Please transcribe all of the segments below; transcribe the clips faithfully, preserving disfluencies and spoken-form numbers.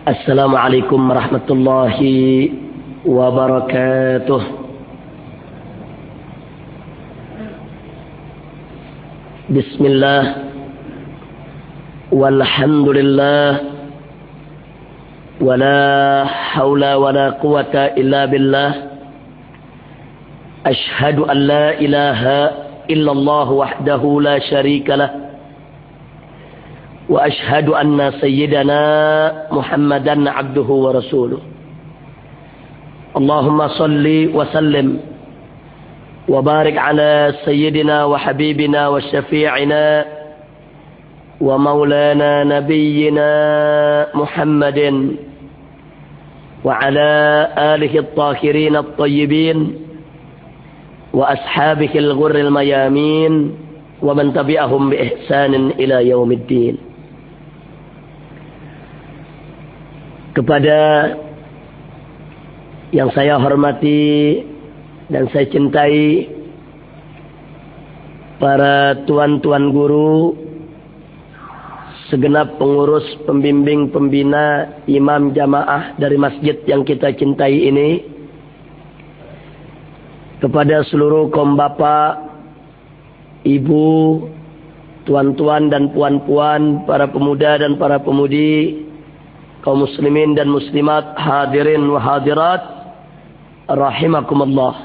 Assalamualaikum warahmatullahi wabarakatuh. Bismillah walhamdulillah wala hawla wala quwata illa billah. Ashhadu an la ilaha illallah wahdahu la syarika lah. Wa ashhadu anna sayyidana Muhammadan abduhu wa rasuluh. Allahumma salli wa sallim wa barik ala sayyidina wa habibina wa syafi'ina wa maulana nabiyyina Muhammadin wa ala alihi at-tahirin at-tayyibin wa ashabihi al-ghurril mayamin wa man tabi'ahum bi ihsanin ila yaumiddin. Kepada yang saya hormati dan saya cintai, para tuan-tuan guru, segenap pengurus, pembimbing, pembina, imam jamaah dari masjid yang kita cintai ini, kepada seluruh kaum bapak, ibu, tuan-tuan dan puan-puan, para pemuda dan para pemudi, kaum muslimin dan muslimat, hadirin wa hadirat, rahimakumullah.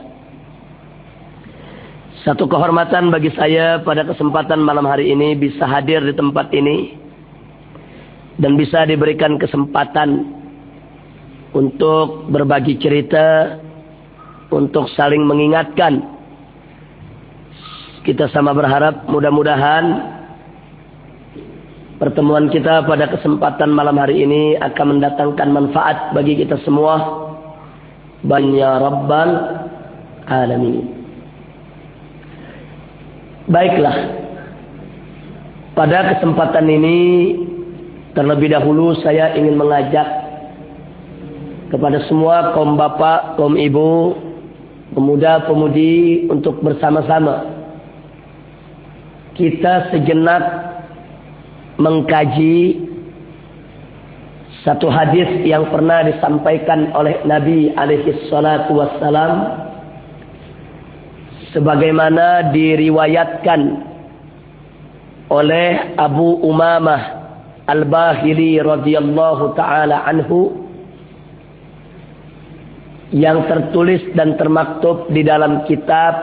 Satu kehormatan bagi saya pada kesempatan malam hari ini bisa hadir di tempat ini dan bisa diberikan kesempatan untuk berbagi cerita, untuk saling mengingatkan. Kita sama berharap mudah-mudahan pertemuan kita pada kesempatan malam hari ini akan mendatangkan manfaat bagi kita semua. Ya Rabbal Alamin. Baiklah, pada kesempatan ini terlebih dahulu saya ingin mengajak kepada semua kaum bapak, kaum ibu, pemuda-pemudi untuk bersama-sama kita sejenak mengkaji satu hadis yang pernah disampaikan oleh Nabi alaihi salatu wassalam, sebagaimana diriwayatkan oleh Abu Umamah Al-Bahili radhiyallahu taala anhu, yang tertulis dan termaktub di dalam kitab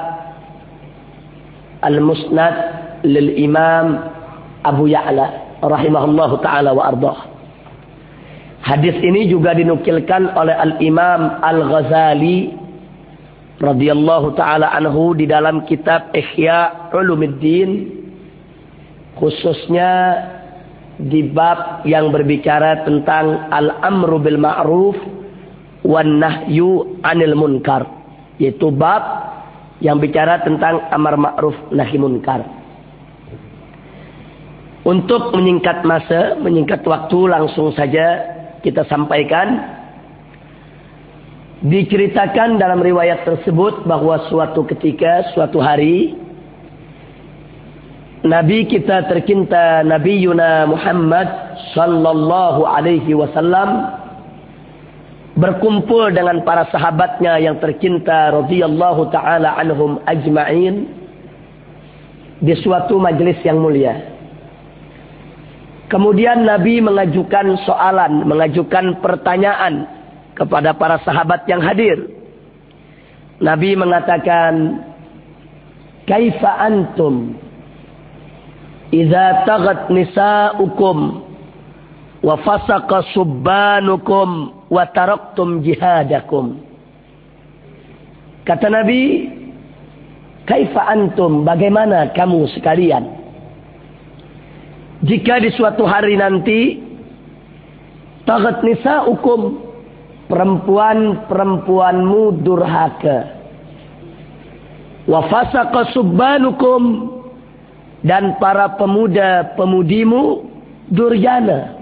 Al-Musnad lil Imam Abu Ya'la rahimahullahu ta'ala wa ardah. Hadis ini juga dinukilkan oleh Al-Imam Al-Ghazali radhiyallahu ta'ala anhu di dalam kitab Ihya Ulumuddin, khususnya di bab yang berbicara tentang al-amru bil ma'ruf wan nahyu 'anil munkar, yaitu bab yang bicara tentang amar ma'ruf nahi munkar. Untuk menyingkat masa, menyingkat waktu, langsung saja kita sampaikan. Diceritakan dalam riwayat tersebut bahwa suatu ketika, suatu hari, Nabi kita tercinta Nabi Yuna Muhammad sallallahu alaihi wasallam berkumpul dengan para sahabatnya yang tercinta radhiyallahu ta'ala anhum ajma'in di suatu majelis yang mulia. Kemudian Nabi mengajukan soalan, mengajukan pertanyaan kepada para sahabat yang hadir. Nabi mengatakan, "Kaifa antum idza taghat nisa'ukum wa fasaqa subbanukum wa taraktum jihadakum?" Kata Nabi, "Kaifa antum, bagaimana kamu sekalian jika di suatu hari nanti taghat nisa'ukum, perempuan-perempuanmu durhaka, wa fasaqa subbanukum, dan para pemuda-pemudimu durjana,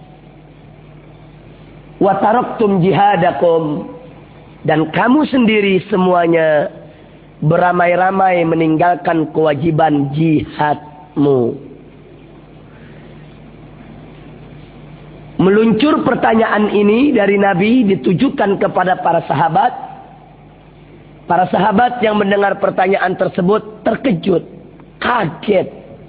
wa taraktum jihadakum, dan kamu sendiri semuanya beramai-ramai meninggalkan kewajiban jihadmu." Meluncur pertanyaan ini dari Nabi ditujukan kepada para sahabat. Para sahabat yang mendengar pertanyaan tersebut terkejut, kaget.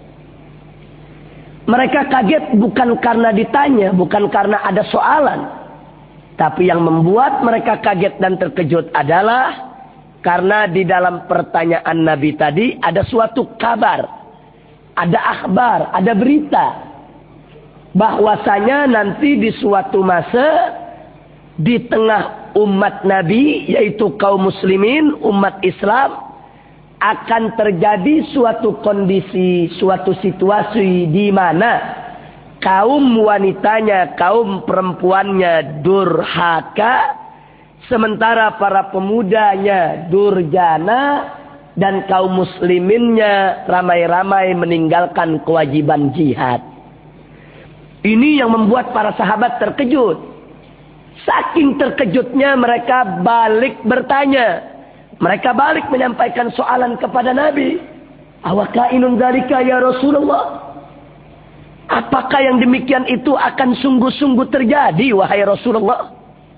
Mereka kaget bukan karena ditanya, bukan karena ada soalan. Tapi yang membuat mereka kaget dan terkejut adalah karena di dalam pertanyaan Nabi tadi ada suatu kabar. Ada akhbar, ada berita. Bahwasanya nanti di suatu masa di tengah umat Nabi, yaitu kaum muslimin, umat Islam, akan terjadi suatu kondisi, suatu situasi di mana kaum wanitanya, kaum perempuannya durhaka, sementara para pemudanya durjana, dan kaum musliminnya ramai-ramai meninggalkan kewajiban jihad. Ini yang membuat para sahabat terkejut. Saking terkejutnya mereka balik bertanya. Mereka balik menyampaikan soalan kepada Nabi. Awakainun dzalika ya Rasulullah? Apakah yang demikian itu akan sungguh-sungguh terjadi wahai Rasulullah?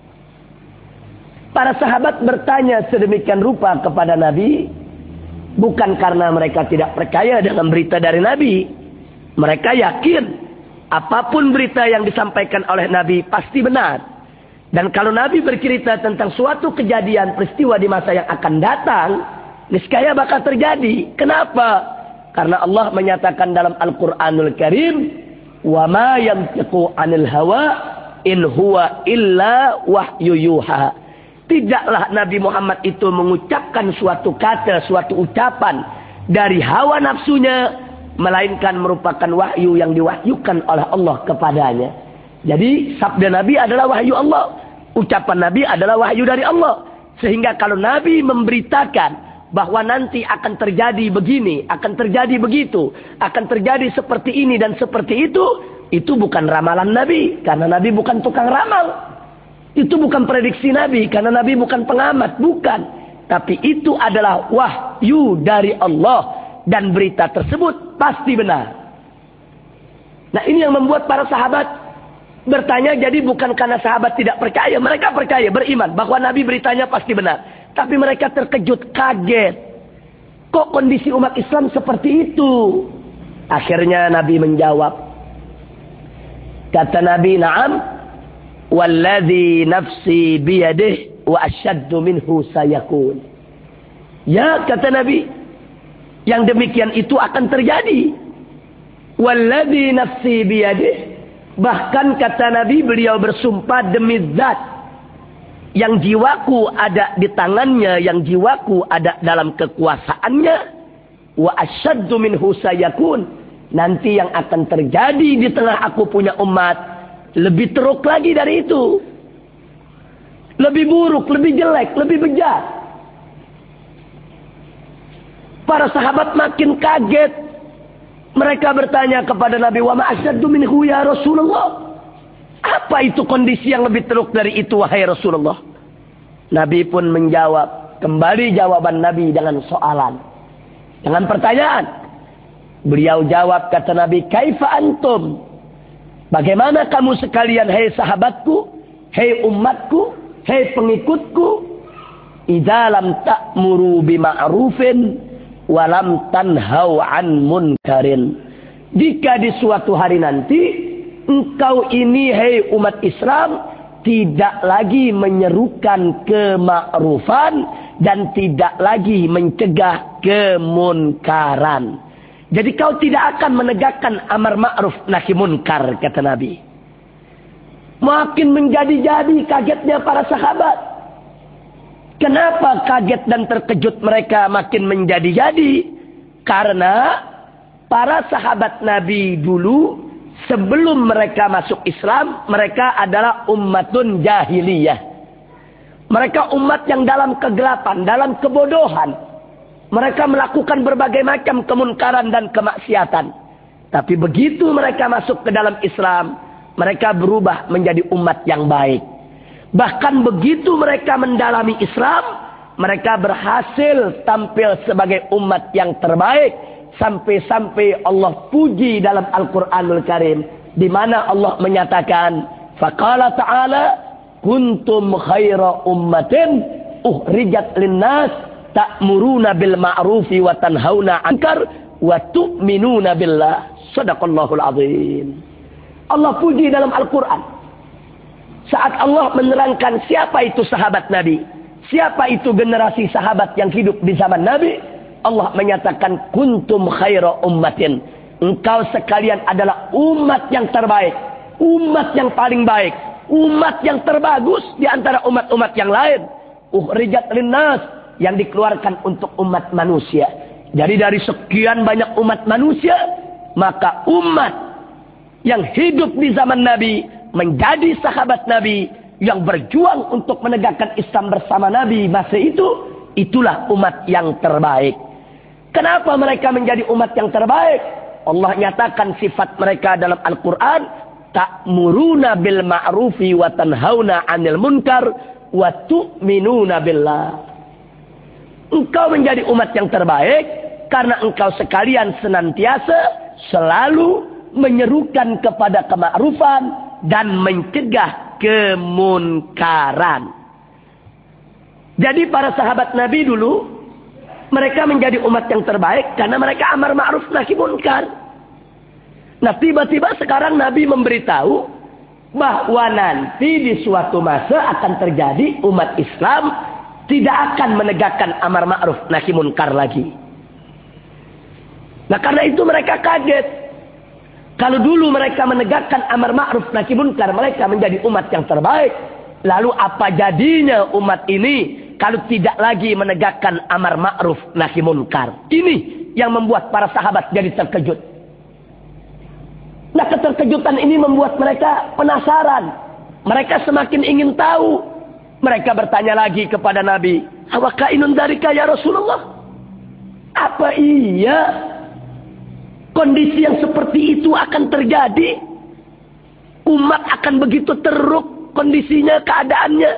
Para sahabat bertanya sedemikian rupa kepada Nabi. Bukan karena mereka tidak percaya dengan berita dari Nabi. Mereka yakin apapun berita yang disampaikan oleh Nabi pasti benar. Dan kalau Nabi bercerita tentang suatu kejadian peristiwa di masa yang akan datang, niscaya bakal terjadi. Kenapa? Karena Allah menyatakan dalam Al-Quranul Karim, "Wa ma yantiqu 'anil hawa in huwa illa wahyu yuha." Tidaklah Nabi Muhammad itu mengucapkan suatu kata, suatu ucapan dari hawa nafsunya, melainkan merupakan wahyu yang diwahyukan oleh Allah kepadanya. Jadi sabda Nabi adalah wahyu Allah. Ucapan Nabi adalah wahyu dari Allah. Sehingga kalau Nabi memberitakan bahwa nanti akan terjadi begini, akan terjadi begitu, akan terjadi seperti ini dan seperti itu, itu bukan ramalan Nabi. Karena Nabi bukan tukang ramal. Itu bukan prediksi Nabi. Karena Nabi bukan pengamat. Bukan. Tapi itu adalah wahyu dari Allah. Dan berita tersebut pasti benar. Nah ini yang membuat para sahabat bertanya. Jadi bukan karena sahabat tidak percaya. Mereka percaya, beriman bahwa Nabi beritanya pasti benar. Tapi mereka terkejut, kaget. Kok kondisi umat Islam seperti itu? Akhirnya Nabi menjawab. Kata Nabi, "Na'am. Walladhi nafsi biyadih wa asyaddu minhu sayakun." Ya, kata Nabi, yang demikian itu akan terjadi. Walladhi nafsi biyadih. Bahkan kata Nabi, beliau bersumpah demi zat yang jiwaku ada di tangannya, yang jiwaku ada dalam kekuasaannya. Wa asyaddu minhu sayakun. Nanti yang akan terjadi di tengah aku punya umat lebih teruk lagi dari itu. Lebih buruk, lebih jelek, lebih bejat. Para sahabat makin kaget. Mereka bertanya kepada Nabi, "Wa ma asyaddu minhu ya Rasulullah?" Apa itu kondisi yang lebih teruk dari itu wahai Rasulullah? Nabi pun menjawab. Kembali jawaban Nabi dengan soalan. Dengan pertanyaan. Beliau jawab, kata Nabi, "Kaifa antum?" Bagaimana kamu sekalian, hei sahabatku, hei umatku, hei pengikutku, idza lam ta'muru bima'rufin wa lam tanhau 'an munkarin. Jika di suatu hari nanti engkau ini, hei umat Islam, tidak lagi menyerukan kema'rufan dan tidak lagi mencegah kemunkaran. Jadi kau tidak akan menegakkan amar ma'ruf nahi munkar, kata Nabi. Makin menjadi-jadi kagetnya para sahabat. Kenapa kaget dan terkejut mereka makin menjadi-jadi? Karena para sahabat Nabi dulu, sebelum mereka masuk Islam, mereka adalah ummatun jahiliyah. Mereka umat yang dalam kegelapan, dalam kebodohan. Mereka melakukan berbagai macam kemunkaran dan kemaksiatan. Tapi begitu mereka masuk ke dalam Islam, mereka berubah menjadi umat yang baik. Bahkan begitu mereka mendalami Islam, mereka berhasil tampil sebagai umat yang terbaik. Sampai-sampai Allah puji dalam Al-Quranul Karim. Di mana Allah menyatakan, Faqala ta'ala, kuntum khaira ummatin uhrijat linnas ta'muruna bil ma'rufi wa tanhauna 'anil munkar wa tu'minuna billah. Shadaqallahul azim. Allah puji dalam Al-Quran saat Allah menerangkan siapa itu sahabat Nabi, siapa itu generasi sahabat yang hidup di zaman Nabi. Allah menyatakan kuntum khaira ummatin, engkau sekalian adalah umat yang terbaik, umat yang paling baik, umat yang terbagus di antara umat-umat yang lain. Uhrijat linnas, yang dikeluarkan untuk umat manusia. Jadi dari sekian banyak umat manusia, maka umat yang hidup di zaman Nabi menjadi sahabat Nabi yang berjuang untuk menegakkan Islam bersama Nabi masa itu, itulah umat yang terbaik. Kenapa mereka menjadi umat yang terbaik? Allah nyatakan sifat mereka dalam Al-Quran, ta'muruna bil ma'rufi wa tanhauna 'anil munkar wa tu'minuna billah. Engkau menjadi umat yang terbaik karena engkau sekalian senantiasa selalu menyerukan kepada kemakrufan dan mencegah kemunkaran. Jadi para sahabat Nabi dulu, mereka menjadi umat yang terbaik karena mereka amar ma'ruf nahi munkar. Nah tiba-tiba sekarang Nabi memberitahu bahwa nanti di suatu masa akan terjadi umat Islam tidak akan menegakkan amar ma'ruf nahi munkar lagi. Nah karena itu mereka kaget. Kalau dulu mereka menegakkan amar ma'ruf nahi munkar, mereka menjadi umat yang terbaik. Lalu apa jadinya umat ini kalau tidak lagi menegakkan amar ma'ruf nahi munkar? Ini yang membuat para sahabat jadi terkejut. Nah keterkejutan ini membuat mereka penasaran. Mereka semakin ingin tahu. Mereka bertanya lagi kepada Nabi, awakainun darika ya Rasulullah? Apa iya kondisi yang seperti itu akan terjadi? Umat akan begitu teruk kondisinya, keadaannya?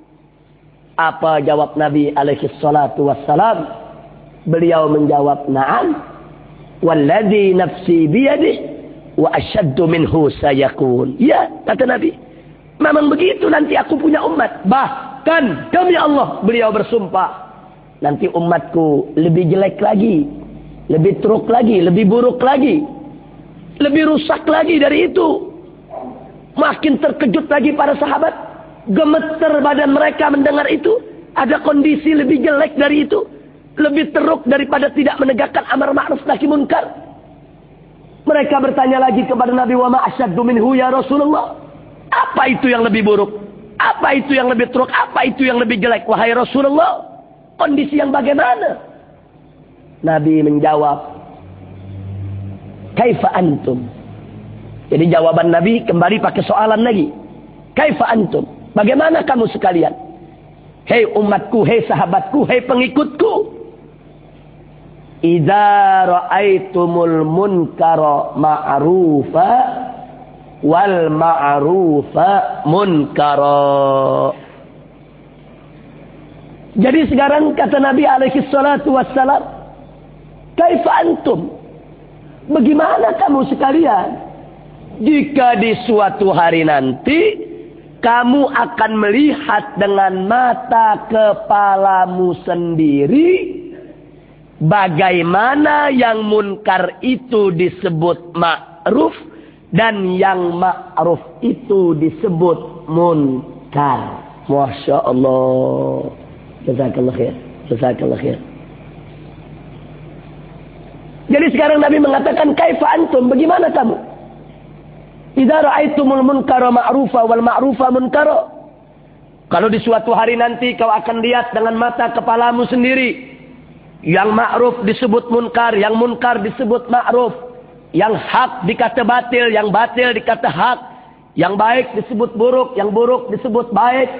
Apa jawab Nabi alaihi salatu wassalam? Beliau menjawab, na'am, walladhi nafsi biyadih wa asyaddu minhu sayakun. Ya, kata Nabi, memang begitu nanti aku punya umat. Bahkan demi Allah, beliau bersumpah, nanti umatku lebih jelek lagi, lebih teruk lagi, lebih buruk lagi, lebih rusak lagi dari itu. Makin terkejut lagi para sahabat, gemeter badan mereka mendengar itu. Ada kondisi lebih jelek dari itu, lebih teruk daripada tidak menegakkan amar ma'ruf nahi munkar. Mereka bertanya lagi kepada Nabi, wa ma asyaddu minhu ya Rasulullah? Apa itu yang lebih buruk? Apa itu yang lebih teruk? Apa itu yang lebih jelek? Wahai Rasulullah, kondisi yang bagaimana? Nabi menjawab, kaifa antum? Jadi jawaban Nabi kembali pakai soalan lagi. Kaifa antum? Bagaimana kamu sekalian? Hei umatku, hei sahabatku, hei pengikutku. Idza ra'aitumul munkara ma'rufa wal ma'rufa munkara. Jadi sekarang kata Nabi alaihi salatu wassalam, kaifa antum? Bagaimana kamu sekalian? Jika di suatu hari nanti kamu akan melihat dengan mata kepalamu sendiri bagaimana yang munkar itu disebut ma'ruf dan yang ma'ruf itu disebut munkar. Masya Allah. Jazakallah khair. Jazakallah khair. Jadi sekarang Nabi mengatakan, kaifa antum? Bagaimana kamu? Idza ra'aitumul munkara ma'rufa wal ma'rufa munkara. Kalau di suatu hari nanti kau akan lihat dengan mata kepalamu sendiri, yang ma'ruf disebut munkar, yang munkar disebut ma'ruf, yang hak dikata batil, yang batil dikata hak, yang baik disebut buruk, yang buruk disebut baik.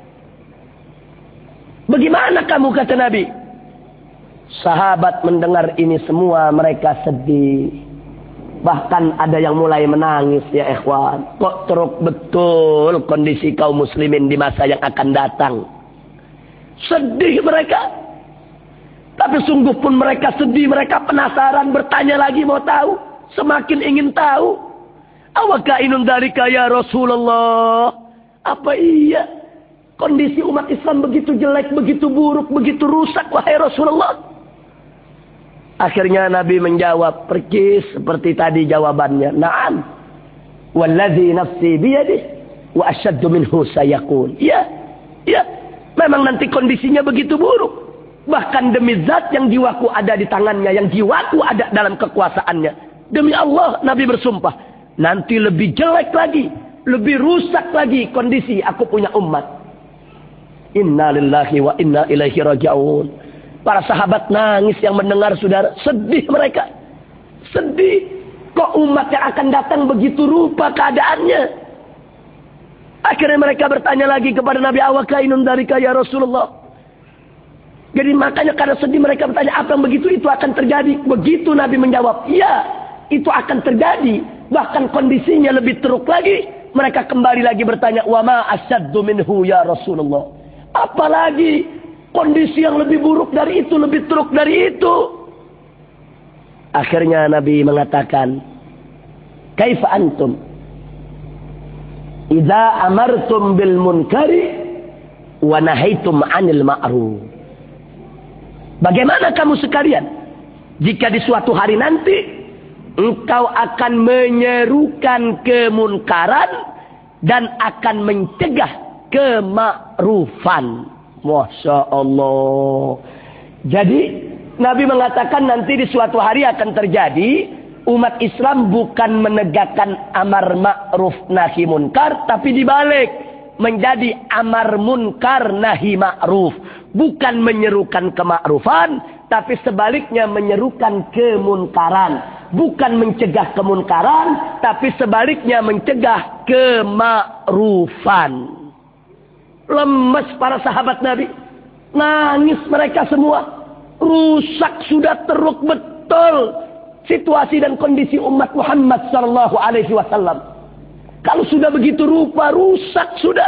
Bagaimana kamu, kata Nabi? Sahabat mendengar ini semua mereka sedih. Bahkan ada yang mulai menangis, ya ikhwan. Kok teruk betul kondisi kaum muslimin di masa yang akan datang. Sedih mereka. Tapi sungguh pun mereka sedih, mereka penasaran, bertanya lagi mau tahu. Semakin ingin tahu. Awakainun dalika ya Rasulullah. Apa iya kondisi umat Islam begitu jelek, begitu buruk, begitu rusak, wahai Rasulullah? Akhirnya Nabi menjawab persis seperti tadi jawabannya. Naam. Walladzi nafsi biyadihi wa asyaddu minhu sayakun. Ya, ya. Memang nanti kondisinya begitu buruk. Bahkan demi zat yang jiwaku ada di tangannya, yang jiwaku ada dalam kekuasaannya. Demi Allah, Nabi bersumpah. Nanti lebih jelek lagi, lebih rusak lagi kondisi aku punya umat. Inna lillahi wa inna ilaihi raji'un. Para sahabat nangis yang mendengar, saudara. Sedih mereka. Sedih. Kok umat yang akan datang begitu rupa keadaannya? Akhirnya mereka bertanya lagi kepada Nabi, awakainun dalika ya Rasulullah. Jadi makanya karena sedih mereka bertanya, apa yang begitu itu akan terjadi? Begitu Nabi menjawab, ya, itu akan terjadi. Bahkan kondisinya lebih teruk lagi. Mereka kembali lagi bertanya, wa ma asyaddu minhu ya Rasulullah. Apalagi kondisi yang lebih buruk dari itu, lebih teruk dari itu. Akhirnya Nabi mengatakan, kaifa antum idza amartum bil munkari wa nahaitum 'anil ma'ruf. Bagaimana kamu sekalian jika di suatu hari nanti engkau akan menyerukan kemunkaran dan akan mencegah kemakrufan? Masya Allah. Jadi Nabi mengatakan nanti di suatu hari akan terjadi umat Islam bukan menegakkan amar ma'ruf nahi munkar, tapi dibalik menjadi amar munkar nahi ma'ruf. Bukan menyerukan kemakrufan, tapi sebaliknya menyerukan kemunkaran. Bukan mencegah kemunkaran, tapi sebaliknya mencegah kemakrufan. Lemes para sahabat Nabi. Nangis mereka semua. Rusak sudah teruk betul situasi dan kondisi umat Muhammad sallallahu alaihi wasallam. Kalau sudah begitu rupa, rusak sudah.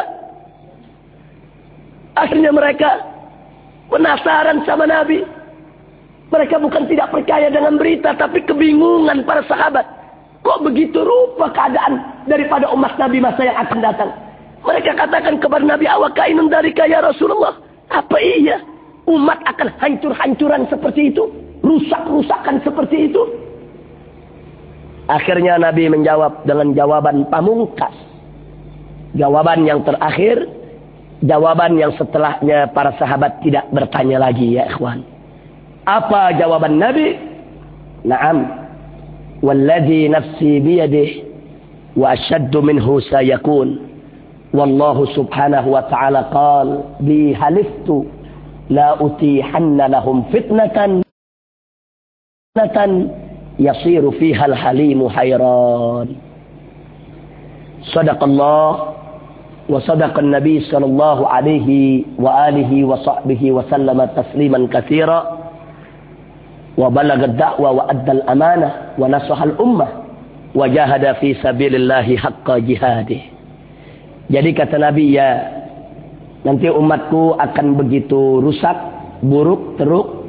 Akhirnya mereka penasaran sama Nabi. Mereka bukan tidak percaya dengan berita, tapi kebingungan para sahabat. Kok begitu rupa keadaan daripada umat Nabi masa yang akan datang? Mereka katakan kepada Nabi, awakainun dalika ya Rasulullah. Apa iya umat akan hancur-hancuran seperti itu? Rusak-rusakan seperti itu? Akhirnya Nabi menjawab dengan jawaban pamungkas. Jawaban yang terakhir. Jawaban yang setelahnya para sahabat tidak bertanya lagi, ya ikhwan. Apa jawaban Nabi? Naam. Walladzi nafsi biyadihi wa asyaddu minhu sayakun. Wallahu subhanahu wa ta'ala qal bi haliftu la utihanna lahum fitnatan fitnatan yasiru fiha al-halimu hayran. Sadaqallah wa sadaqan nabi sallallahu alaihi wa alihi wa sahbihi wa sallama tasliman katsira wa balagha ad-da'wa wa adda al-amanah wa nasaha al-ummah wa jahada fi sabilillahi haqqa jihadih. Jadi kata Nabi, ya, nanti umatku akan begitu rusak, buruk, teruk.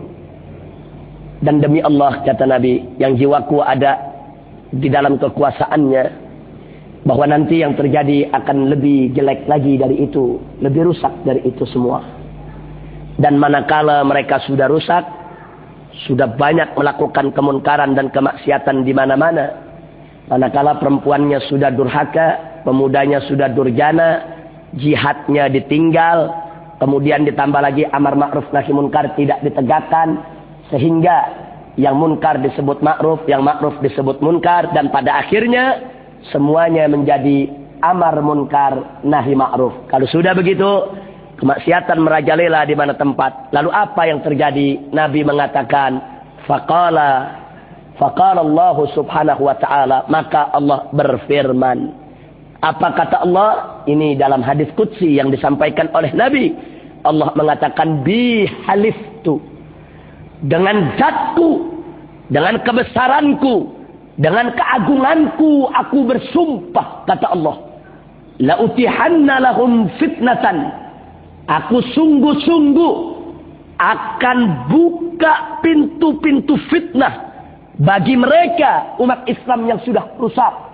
Dan demi Allah, kata Nabi, yang jiwaku ada di dalam kekuasaannya, bahwa nanti yang terjadi akan lebih jelek lagi dari itu, lebih rusak dari itu semua. Dan manakala mereka sudah rusak, sudah banyak melakukan kemunkaran dan kemaksiatan di mana-mana, manakala perempuannya sudah durhaka, pemudanya sudah durjana, jihadnya ditinggal, kemudian ditambah lagi amar ma'ruf nahi munkar tidak ditegakkan, sehingga yang munkar disebut ma'ruf, yang ma'ruf disebut munkar, dan pada akhirnya semuanya menjadi amar munkar nahi ma'ruf. Kalau sudah begitu, kemaksiatan merajalela di mana tempat. Lalu apa yang terjadi? Nabi mengatakan, faqala faqala Allah subhanahu wa ta'ala, maka Allah berfirman. Apa kata Allah? Ini dalam hadis qudsi yang disampaikan oleh Nabi. Allah mengatakan, bi haliftu, dengan zatku, dengan kebesaranku, dengan keagunganku, aku bersumpah, kata Allah, la utihanna lahum fitnatan, aku sungguh-sungguh akan buka pintu-pintu fitnah bagi mereka umat Islam yang sudah rusak,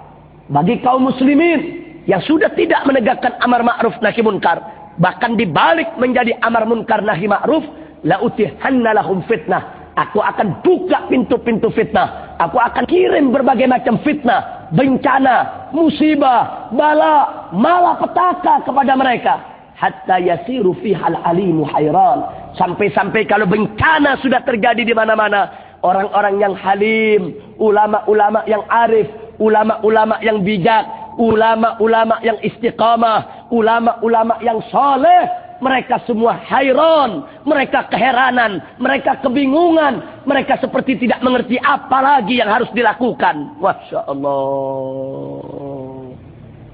bagi kaum muslimin yang sudah tidak menegakkan amar ma'ruf nahi munkar, bahkan dibalik menjadi amar munkar nahi ma'ruf, la utihanna lahum fitnah. Aku akan buka pintu-pintu fitnah. Aku akan kirim berbagai macam fitnah, bencana, musibah, bala, malapetaka kepada mereka. Hatta yasiru fihal alimu hayran. Sampai-sampai kalau bencana sudah terjadi di mana-mana, orang-orang yang halim, ulama-ulama yang arif, ulama-ulama yang bijak, ulama-ulama yang istiqamah, ulama-ulama yang soleh, mereka semua hayran, mereka keheranan, mereka kebingungan, mereka seperti tidak mengerti apa lagi yang harus dilakukan. Masya Allah.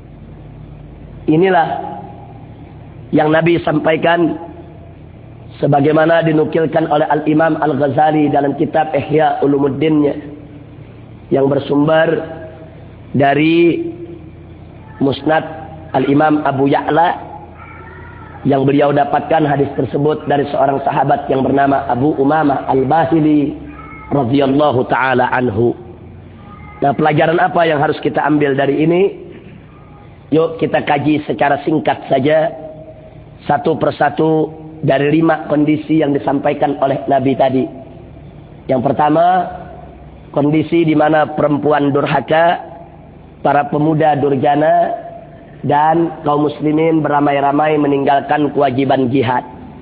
Inilah yang Nabi sampaikan sebagaimana dinukilkan oleh Al-Imam Al-Ghazali dalam kitab Ihya Ulumuddinnya, yang bersumber dari Musnad Al-Imam Abu Ya'la, yang beliau dapatkan hadis tersebut dari seorang sahabat yang bernama Abu Umamah Al-Bahili radhiyallahu taala anhu. Nah, pelajaran apa yang harus kita ambil dari ini? Yuk kita kaji secara singkat saja satu persatu dari lima kondisi yang disampaikan oleh Nabi tadi. Yang pertama, kondisi di mana perempuan durhaka, para pemuda durjana, dan kaum muslimin beramai-ramai meninggalkan kewajiban jihad.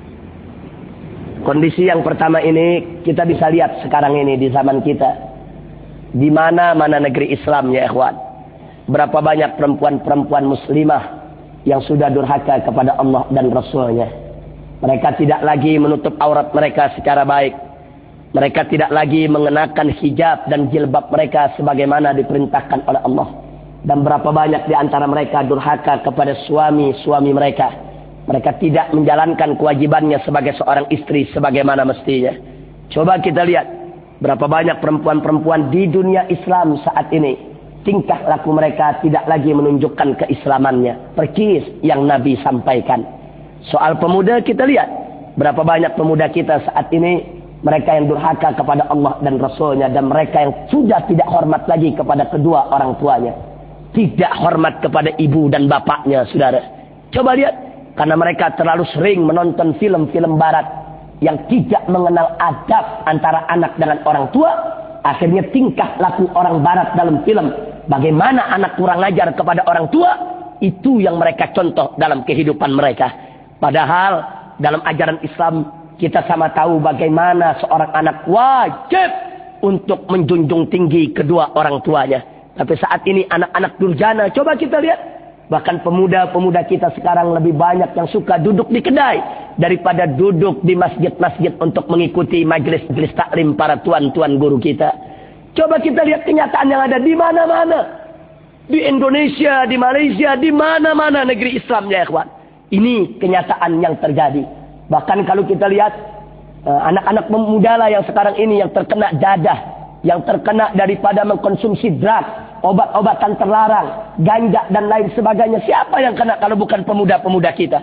Kondisi yang pertama ini kita bisa lihat sekarang ini di zaman kita. Di mana-mana negeri Islam ya ikhwan. Berapa banyak perempuan-perempuan muslimah yang sudah durhaka kepada Allah dan Rasulnya. Mereka tidak lagi menutup aurat mereka secara baik. Mereka tidak lagi mengenakan hijab dan jilbab mereka sebagaimana diperintahkan oleh Allah. Dan berapa banyak di antara mereka durhaka kepada suami-suami mereka. Mereka tidak menjalankan kewajibannya sebagai seorang istri sebagaimana mestinya. Coba kita lihat berapa banyak perempuan-perempuan di dunia Islam saat ini. Tingkah laku mereka tidak lagi menunjukkan keislamannya. Perkis yang Nabi sampaikan. Soal pemuda kita lihat. Berapa banyak pemuda kita saat ini. Mereka yang durhaka kepada Allah dan Rasulnya. Dan mereka yang sudah tidak hormat lagi kepada kedua orang tuanya. Tidak hormat kepada ibu dan bapaknya, saudara. Coba lihat. Karena mereka terlalu sering menonton film-film barat yang tidak mengenal adab antara anak dengan orang tua. Akhirnya tingkah laku orang barat dalam film. Bagaimana anak kurang ajar kepada orang tua. Itu yang mereka contoh dalam kehidupan mereka. Padahal dalam ajaran Islam kita sama tahu bagaimana seorang anak wajib untuk menjunjung tinggi kedua orang tuanya. Tapi saat ini anak-anak durjana, coba kita lihat. Bahkan pemuda-pemuda kita sekarang lebih banyak yang suka duduk di kedai daripada duduk di masjid-masjid untuk mengikuti majelis-majelis taklim para tuan-tuan guru kita. Coba kita lihat kenyataan yang ada di mana-mana. Di Indonesia, di Malaysia, di mana-mana negeri Islam ya ikhwan. Ini kenyataan yang terjadi. Bahkan kalau kita lihat anak-anak pemuda lah yang sekarang ini yang terkena dadah, yang terkena daripada mengkonsumsi drug, obat-obatan terlarang, ganja dan lain sebagainya. Siapa yang kena kalau bukan pemuda-pemuda kita?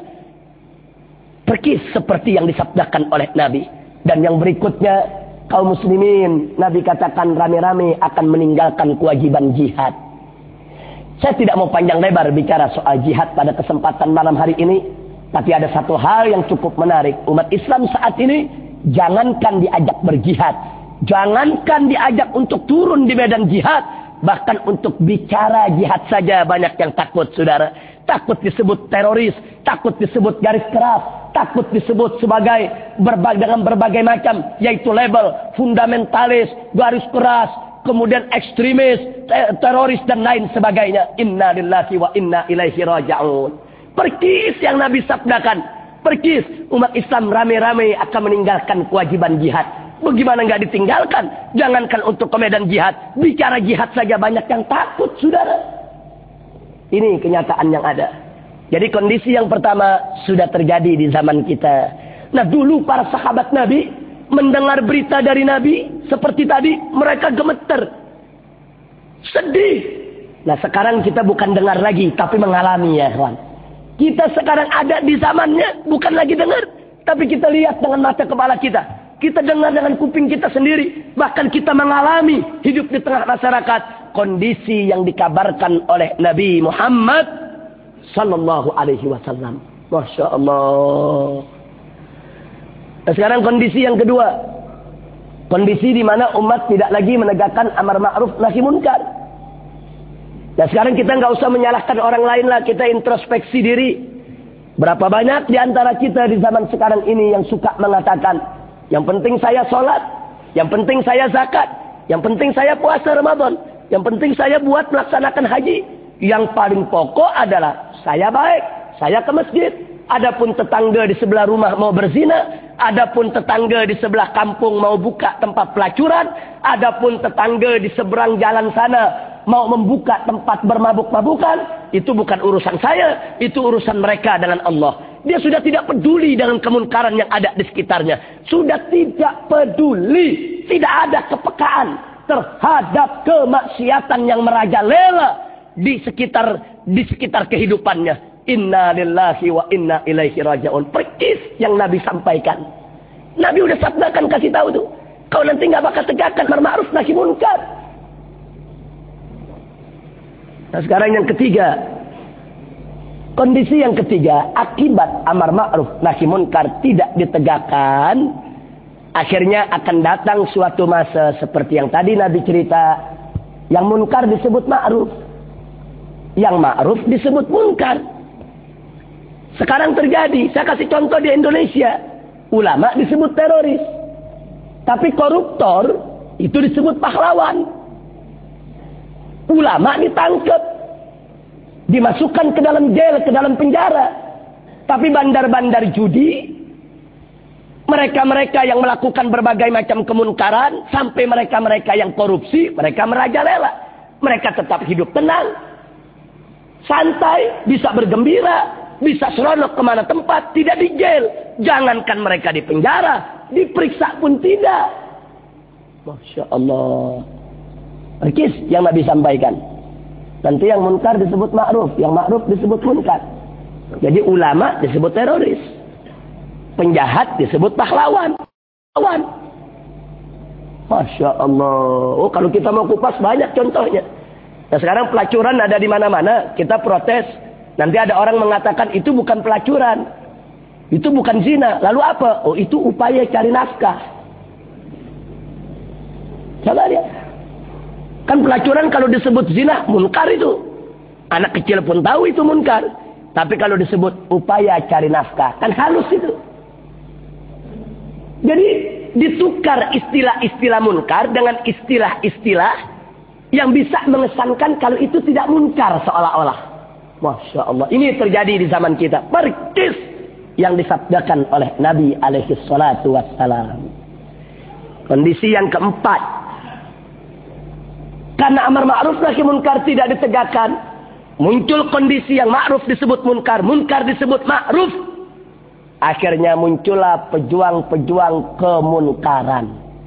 Perkis seperti yang disabdakan oleh Nabi. Dan yang berikutnya, kaum muslimin, Nabi katakan rame-rame akan meninggalkan kewajiban jihad. Saya tidak mau panjang lebar bicara soal jihad pada kesempatan malam hari ini. Tapi ada satu hal yang cukup menarik. Umat Islam saat ini, jangankan diajak berjihad. Jangankan diajak untuk turun di medan jihad. Bahkan untuk bicara jihad saja banyak yang takut, saudara. Takut disebut teroris. Takut disebut garis keras. Takut disebut sebagai berbagai, dengan berbagai macam. Yaitu label fundamentalis, garis keras, kemudian ekstremis, teroris dan lain sebagainya. Inna lillahi wa inna ilaihi raji'un. Perkis yang Nabi sabdakan. Perkis umat Islam rame-rame akan meninggalkan kewajiban jihad. Bagaimana nggak ditinggalkan? Jangankan untuk ke medan jihad. Bicara jihad saja banyak yang takut, saudara. Ini kenyataan yang ada. Jadi kondisi yang pertama sudah terjadi di zaman kita. Nah dulu para sahabat Nabi mendengar berita dari Nabi seperti tadi, mereka gemeter. Sedih. Nah sekarang kita bukan dengar lagi, tapi mengalami ya kawan. Kita sekarang ada di zamannya, bukan lagi dengar. Tapi kita lihat dengan mata kepala kita. Kita dengar dengan kuping kita sendiri. Bahkan kita mengalami hidup di tengah masyarakat. kondisi yang dikabarkan oleh Nabi Muhammad sallallahu alaihi wasallam. Masya Allah. Nah, sekarang kondisi yang kedua. Kondisi di mana umat tidak lagi menegakkan amar ma'ruf nahi munkar. Nah, sekarang kita nggak usah menyalahkan orang lain lah. Kita introspeksi diri. Berapa banyak di antara kita di zaman sekarang ini yang suka mengatakan, yang penting saya sholat, yang penting saya zakat, yang penting saya puasa Ramadan, yang penting saya buat melaksanakan haji. Yang paling pokok adalah saya baik, saya ke masjid. Adapun tetangga di sebelah rumah mau berzina, adapun tetangga di sebelah kampung mau buka tempat pelacuran, adapun tetangga di seberang jalan sana mau membuka tempat bermabuk-mabukan, itu bukan urusan saya, itu urusan mereka dengan Allah. Dia sudah tidak peduli dengan kemunkaran yang ada di sekitarnya. Sudah tidak peduli, tidak ada kepekaan terhadap kemaksiatan yang merajalela di sekitar di sekitar kehidupannya. Inna lillahi wa inna ilaihi raji'un. Persis yang Nabi sampaikan. Nabi udah sabdakan, kasih tahu tuh. Kau nanti nggak bakal tegakkan amar ma'ruf nahi munkar. Nah, sekarang yang ketiga. Kondisi yang ketiga, akibat amar ma'ruf nahi munkar tidak ditegakkan, akhirnya akan datang suatu masa seperti yang tadi Nabi cerita, yang munkar disebut ma'ruf, yang ma'ruf disebut munkar. Sekarang terjadi, saya kasih contoh di Indonesia, ulama disebut teroris, tapi koruptor itu disebut pahlawan. Ulama ditangkap, dimasukkan ke dalam jail, ke dalam penjara. Tapi bandar-bandar judi, mereka-mereka yang melakukan berbagai macam kemunkaran, sampai mereka-mereka yang korupsi, mereka merajalela. Mereka tetap hidup tenang, santai, bisa bergembira, bisa seronok kemana tempat, tidak di jail. Jangankan mereka di penjara, diperiksa pun tidak. Masya Allah. Perkis yang Nabi sampaikan. Nanti yang munkar disebut ma'ruf, yang ma'ruf disebut munkar. Jadi ulama disebut teroris, penjahat disebut pahlawan. Pahlawan. Masya Allah. Oh, kalau kita mau kupas banyak contohnya. Nah, sekarang pelacuran ada di mana-mana. Kita protes. Nanti ada orang mengatakan itu bukan pelacuran, itu bukan zina. Lalu apa? Oh, itu upaya cari nafkah. Coba lihat. Kan pelacuran kalau disebut zina, munkar itu. Anak kecil pun tahu itu munkar. Tapi kalau disebut upaya cari nafkah, kan halus itu. Jadi ditukar istilah-istilah munkar dengan istilah-istilah yang bisa mengesankan kalau itu tidak munkar seolah-olah. Masya Allah. Ini terjadi di zaman kita. Persis yang disabdakan oleh Nabi alaihi salatu wassalam. Kondisi yang keempat. Karena amar ma'ruf nahi munkar tidak ditegakkan, muncul kondisi yang ma'ruf disebut munkar, munkar disebut ma'ruf. Akhirnya muncullah pejuang-pejuang kemunkaran.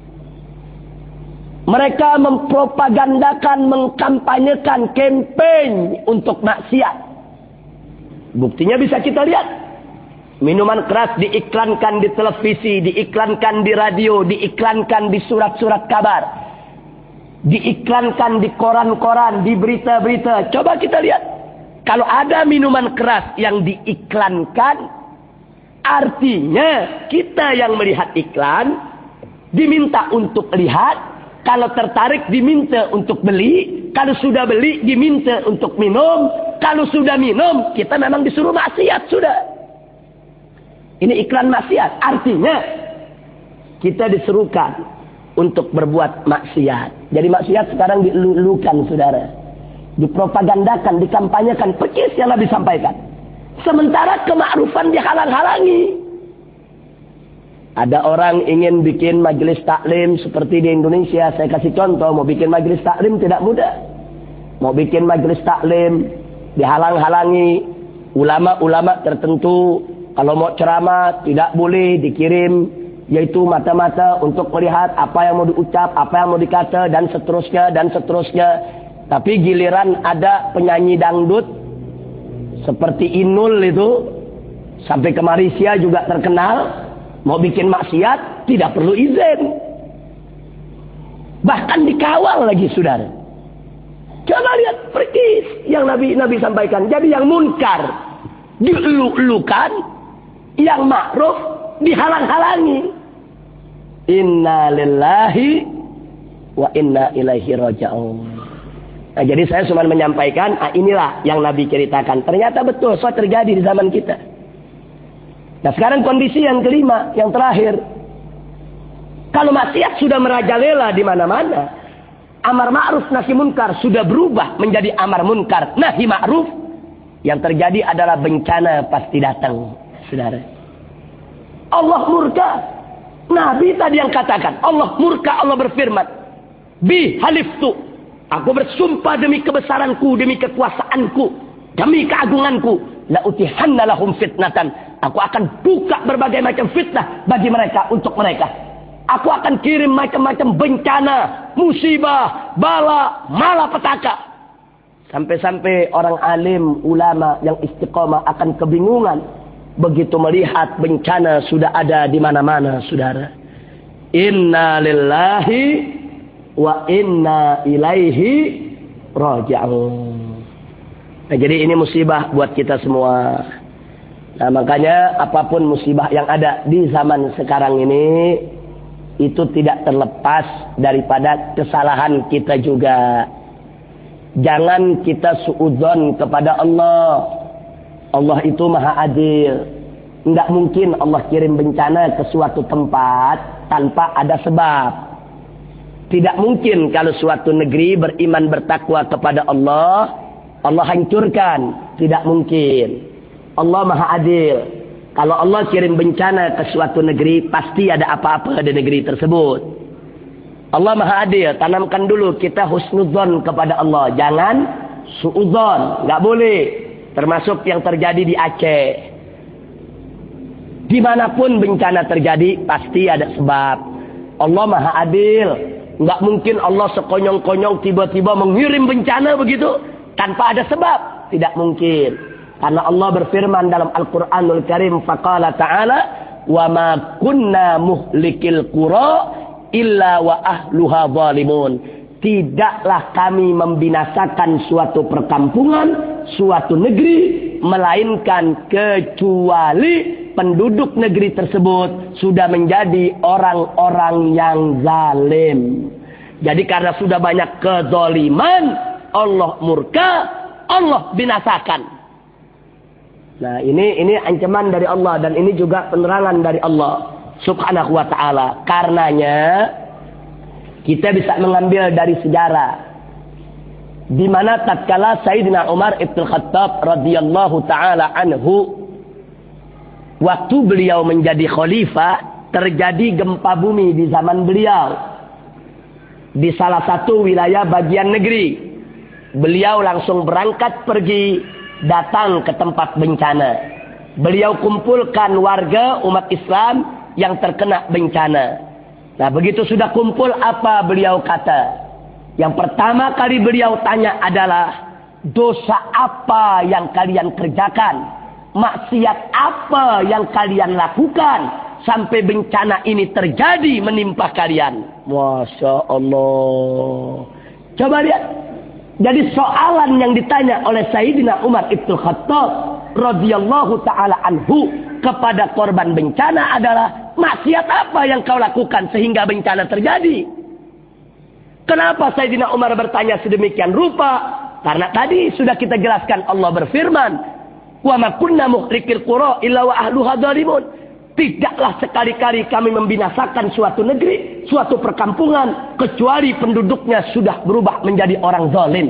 Mereka mempropagandakan, mengkampanyekan campaign untuk maksiat. Buktinya bisa kita lihat. Minuman keras diiklankan di televisi, diiklankan di radio, diiklankan di surat-surat kabar, diiklankan di koran-koran, di berita-berita. Coba kita lihat. Kalau ada minuman keras yang diiklankan, artinya kita yang melihat iklan diminta untuk lihat. Kalau tertarik diminta untuk beli. Kalau sudah beli diminta untuk minum. Kalau sudah minum kita memang disuruh maksiat sudah. Ini iklan maksiat. Artinya kita disuruhkan untuk berbuat maksiat. Jadi maksiat sekarang dilulukan saudara. Dipropagandakan, dikampanyekan. Persis yang Nabi sampaikan. Sementara kemakrufan dihalang-halangi. Ada orang ingin bikin majelis taklim seperti di Indonesia. Saya kasih contoh, mau bikin majelis taklim tidak mudah. Mau bikin majelis taklim dihalang-halangi. Ulama-ulama tertentu kalau mau ceramah tidak boleh dikirim, yaitu mata-mata untuk melihat apa yang mau diucap, apa yang mau dikata, dan seterusnya, dan seterusnya. Tapi giliran ada penyanyi dangdut seperti Inul itu, sampai ke Malaysia juga terkenal. Mau bikin maksiat tidak perlu izin. Bahkan dikawal lagi saudara. Coba lihat persis yang Nabi Nabi sampaikan. Jadi yang munkar dielu-elukan, yang ma'ruf dihalang-halangi. Inna lillahi wa inna ilaihi raji'un. Nah, jadi saya cuma menyampaikan, ah, inilah yang Nabi ceritakan. Ternyata betul, so terjadi di zaman kita. Nah, sekarang kondisi yang kelima, yang terakhir. Kalau maksiat sudah merajalela di mana-mana, amar ma'ruf nahi munkar sudah berubah menjadi amar munkar nahi ma'ruf, yang terjadi adalah bencana pasti datang, saudara. Allah murka. Nabi tadi yang katakan, Allah murka, Allah berfirman, bi haliftu, aku bersumpah demi kebesaranku, demi kekuasaanku, demi keagunganku, la utihanna lahum fitnatan, aku akan buka berbagai macam fitnah bagi mereka, untuk mereka. Aku akan kirim macam-macam bencana, musibah, bala, malapetaka. Sampai-sampai orang alim, ulama yang istiqomah akan kebingungan begitu melihat bencana sudah ada di mana-mana, saudara. Inna lillahi wa inna ilaihi raji'un. Nah, jadi ini musibah buat kita semua. Nah, makanya apapun musibah yang ada di zaman sekarang ini, itu tidak terlepas daripada kesalahan kita juga. Jangan kita suudzon kepada Allah. Allah itu maha adil. Tidak mungkin Allah kirim bencana ke suatu tempat tanpa ada sebab. Tidak mungkin kalau suatu negeri beriman bertakwa kepada Allah, Allah hancurkan. Tidak mungkin. Allah maha adil. Kalau Allah kirim bencana ke suatu negeri, pasti ada apa-apa di negeri tersebut. Allah maha adil. Tanamkan dulu kita husnudzon kepada Allah. Jangan suudzon. Nggak boleh. Termasuk yang terjadi di Aceh. Dimanapun bencana terjadi, pasti ada sebab. Allah maha adil. Nggak mungkin Allah sekonyong-konyong tiba-tiba mengirim bencana begitu tanpa ada sebab. Tidak mungkin. Karena Allah berfirman dalam Al-Quranul Karim, faqala ta'ala, wa ma kunna muhlikil qura illa wa ahluha zalimun. Tidaklah kami membinasakan suatu perkampungan, suatu negeri, melainkan kecuali penduduk negeri tersebut sudah menjadi orang-orang yang zalim. Jadi karena sudah banyak kezaliman, Allah murka, Allah binasakan. Nah, ini ini ancaman dari Allah, dan ini juga penerangan dari Allah Subhanahu wa ta'ala. Karenanya kita bisa mengambil dari sejarah, di mana tatkala Sayyidina Umar Ibn Khattab radhiyallahu taala anhu, waktu beliau menjadi khalifah, terjadi gempa bumi di zaman beliau di salah satu wilayah bagian negeri. Beliau langsung berangkat pergi, datang ke tempat bencana. Beliau kumpulkan warga umat Islam yang terkena bencana. Nah, begitu sudah kumpul, apa beliau kata? Yang pertama kali beliau tanya adalah, dosa apa yang kalian kerjakan? Maksiat apa yang kalian lakukan sampai bencana ini terjadi menimpa kalian? Masya Allah. Coba lihat. Jadi soalan yang ditanya oleh Sayyidina Umar Ibn Khattab radhiyallahu ta'ala anhu kepada korban bencana adalah, maksiat apa yang kau lakukan sehingga bencana terjadi? Kenapa Sayyidina Umar bertanya sedemikian rupa? Karena tadi sudah kita jelaskan, Allah berfirman, wa ma kunna muhlikil qura illa wa ahluha zalimun. Tidaklah sekali-kali kami membinasakan suatu negeri, suatu perkampungan, kecuali penduduknya sudah berubah menjadi orang zalim.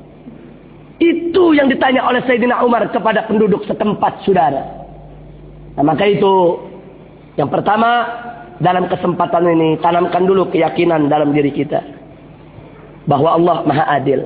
Itu yang ditanya oleh Sayyidina Umar kepada penduduk setempat, saudara. Nah, maka itu, yang pertama, dalam kesempatan ini, tanamkan dulu keyakinan dalam diri kita bahwa Allah Maha Adil.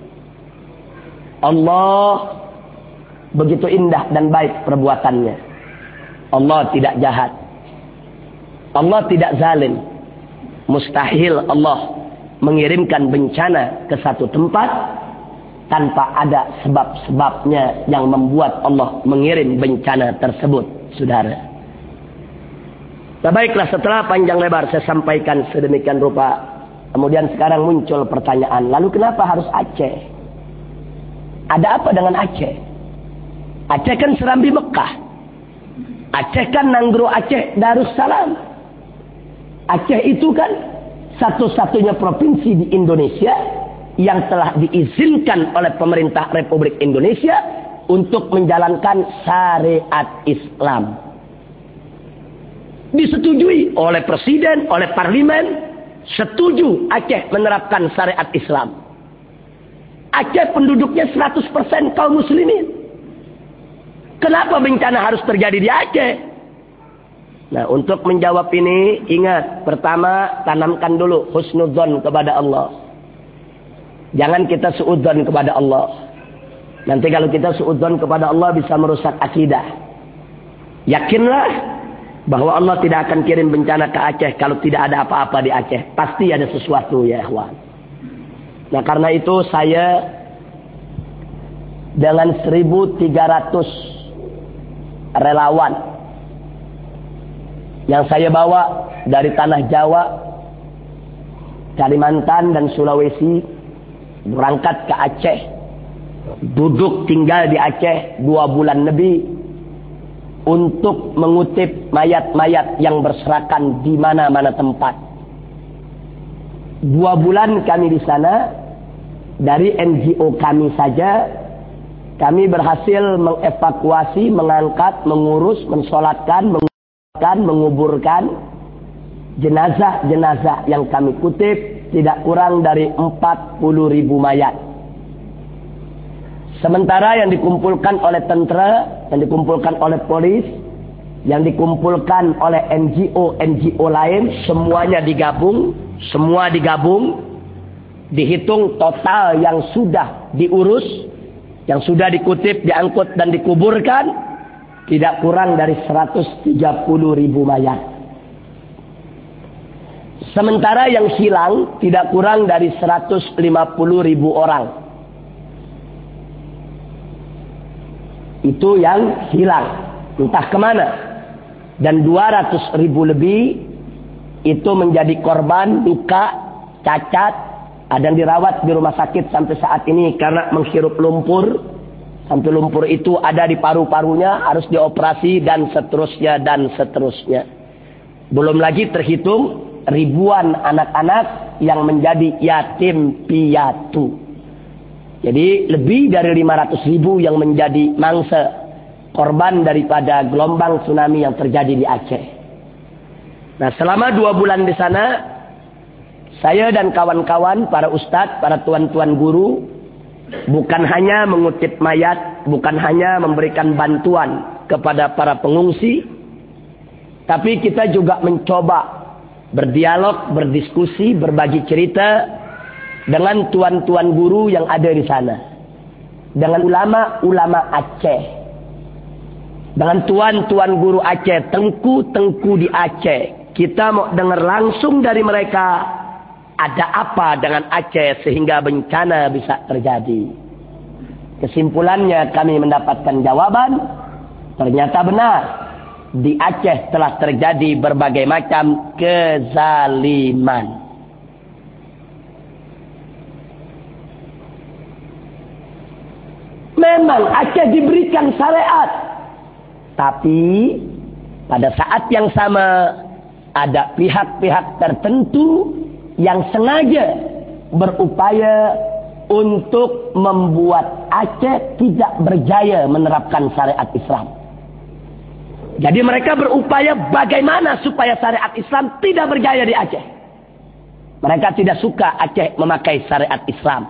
Allah begitu indah dan baik perbuatannya. Allah tidak jahat. Allah tidak zalim. Mustahil Allah mengirimkan bencana ke satu tempat tanpa ada sebab-sebabnya yang membuat Allah mengirim bencana tersebut, saudara. Nah, baiklah, setelah panjang lebar saya sampaikan sedemikian rupa, kemudian sekarang muncul pertanyaan, lalu kenapa harus Aceh? Ada apa dengan Aceh? Aceh kan Serambi Mekah. Aceh kan Nanggro Aceh Darussalam. Aceh itu kan satu-satunya provinsi di Indonesia yang telah diizinkan oleh pemerintah Republik Indonesia untuk menjalankan syariat Islam. Disetujui oleh presiden, oleh parlemen, setuju Aceh menerapkan syariat Islam. Aceh penduduknya seratus persen kaum muslimin. Kenapa bencana harus terjadi di Aceh? Nah, untuk menjawab ini, ingat, pertama, tanamkan dulu husnudzon kepada Allah. Jangan kita suudzon kepada Allah. Nanti kalau kita suudzon kepada Allah bisa merusak akidah. Yakinlah bahwa Allah tidak akan kirim bencana ke Aceh kalau tidak ada apa-apa di Aceh. Pasti ada sesuatu, ya ikhwan. Nah, karena itu saya dengan seribu tiga ratus relawan yang saya bawa dari tanah Jawa, Kalimantan dan Sulawesi berangkat ke Aceh, duduk tinggal di Aceh dua bulan lebih untuk mengutip mayat-mayat yang berserakan di mana-mana tempat. Dua bulan kami di sana, dari N G O kami saja, kami berhasil mengevakuasi, mengangkat, mengurus, mensolatkan, menguburkan, menguburkan jenazah-jenazah yang kami kutip tidak kurang dari empat puluh ribu mayat. Sementara yang dikumpulkan oleh tentara, yang dikumpulkan oleh polis, yang dikumpulkan oleh N G O-N G O lain, semuanya digabung, semua digabung, dihitung total yang sudah diurus, yang sudah dikutip, diangkut dan dikuburkan, tidak kurang dari seratus tiga puluh ribu mayat. Sementara yang hilang tidak kurang dari seratus lima puluh ribu orang. Itu yang hilang, entah kemana. Dan dua ratus ribu lebih itu menjadi korban luka, cacat, ada yang dirawat di rumah sakit sampai saat ini karena menghirup lumpur. Sampai lumpur itu ada di paru-parunya, harus dioperasi dan seterusnya dan seterusnya. Belum lagi terhitung ribuan anak-anak yang menjadi yatim piatu. Jadi lebih dari lima ratus ribu yang menjadi mangsa korban daripada gelombang tsunami yang terjadi di Aceh. Nah, selama dua bulan di sana, saya dan kawan-kawan, para ustadz, para tuan-tuan guru, bukan hanya mengutip mayat, bukan hanya memberikan bantuan kepada para pengungsi, tapi kita juga mencoba berdialog, berdiskusi, berbagi cerita dengan tuan-tuan guru yang ada di sana, dengan ulama-ulama Aceh, dengan tuan-tuan guru Aceh, tengku-tengku di Aceh. Kita mau dengar langsung dari mereka, ada apa dengan Aceh sehingga bencana bisa terjadi. Kesimpulannya kami mendapatkan jawaban, ternyata benar, di Aceh telah terjadi berbagai macam kezaliman. Memang Aceh diberikan syariat, tapi pada saat yang sama ada pihak-pihak tertentu yang sengaja berupaya untuk membuat Aceh tidak berjaya menerapkan syariat Islam. Jadi mereka berupaya bagaimana supaya syariat Islam tidak berjaya di Aceh. Mereka tidak suka Aceh memakai syariat Islam.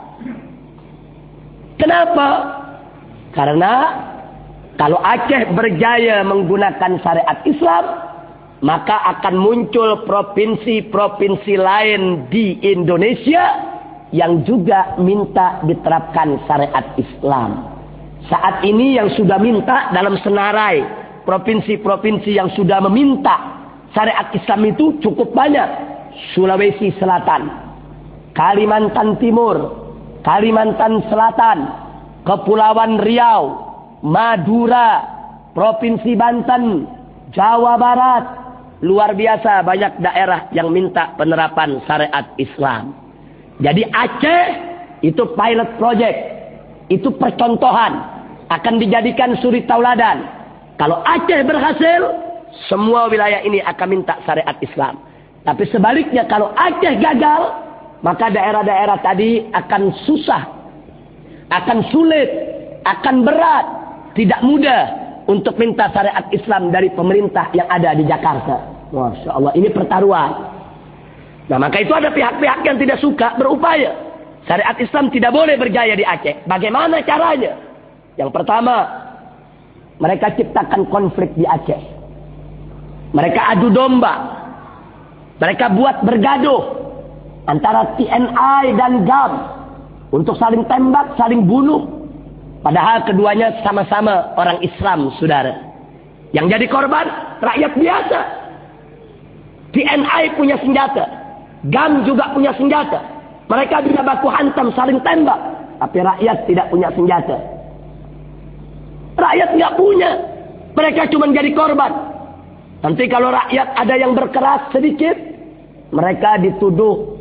Kenapa? Karena kalau Aceh berjaya menggunakan syariat Islam, maka akan muncul provinsi-provinsi lain di Indonesia yang juga minta diterapkan syariat Islam. Saat ini yang sudah minta dalam senarai, provinsi-provinsi yang sudah meminta syariat Islam itu cukup banyak. Sulawesi Selatan, Kalimantan Timur, Kalimantan Selatan, Kepulauan Riau, Madura, Provinsi Banten, Jawa Barat. Luar biasa banyak daerah yang minta penerapan syariat Islam. Jadi Aceh itu pilot project. Itu percontohan. Akan dijadikan suri tauladan. Kalau Aceh berhasil, semua wilayah ini akan minta syariat Islam. Tapi sebaliknya kalau Aceh gagal, maka daerah-daerah tadi akan susah, akan sulit, akan berat, tidak mudah untuk minta syariat Islam dari pemerintah yang ada di Jakarta. Masya Allah, ini pertaruhan. Nah, maka itu ada pihak-pihak yang tidak suka berupaya. Syariat Islam tidak boleh berjaya di Aceh. Bagaimana caranya? Yang pertama, mereka ciptakan konflik di Aceh. Mereka adu domba. Mereka buat bergaduh antara T N I dan G A M untuk saling tembak, saling bunuh. Padahal keduanya sama-sama orang Islam, saudara. Yang jadi korban, rakyat biasa. T N I punya senjata. G A M juga punya senjata. Mereka bisa baku hantam, saling tembak. Tapi rakyat tidak punya senjata. Rakyat nggak punya. Mereka cuma jadi korban. Nanti kalau rakyat ada yang berkeras sedikit, mereka dituduh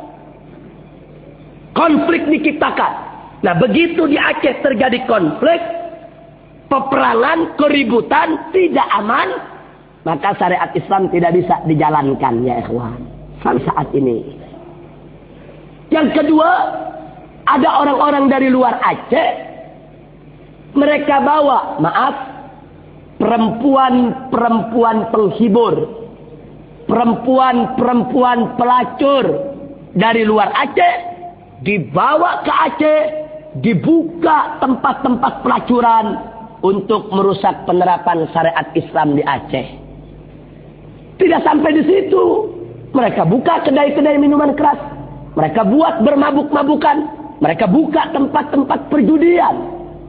konflik diciptakan. Nah, begitu di Aceh terjadi konflik, peperangan, keributan, tidak aman, maka syariat Islam tidak bisa dijalankan, ya ikhwan. Sampai saat ini. Yang kedua, ada orang-orang dari luar Aceh, mereka bawa, maaf, perempuan-perempuan penghibur, perempuan-perempuan pelacur dari luar Aceh, dibawa ke Aceh, dibuka tempat-tempat pelacuran untuk merusak penerapan syariat Islam di Aceh. Tidak sampai di situ, mereka buka kedai-kedai minuman keras, mereka buat bermabuk-mabukan, mereka buka tempat-tempat perjudian.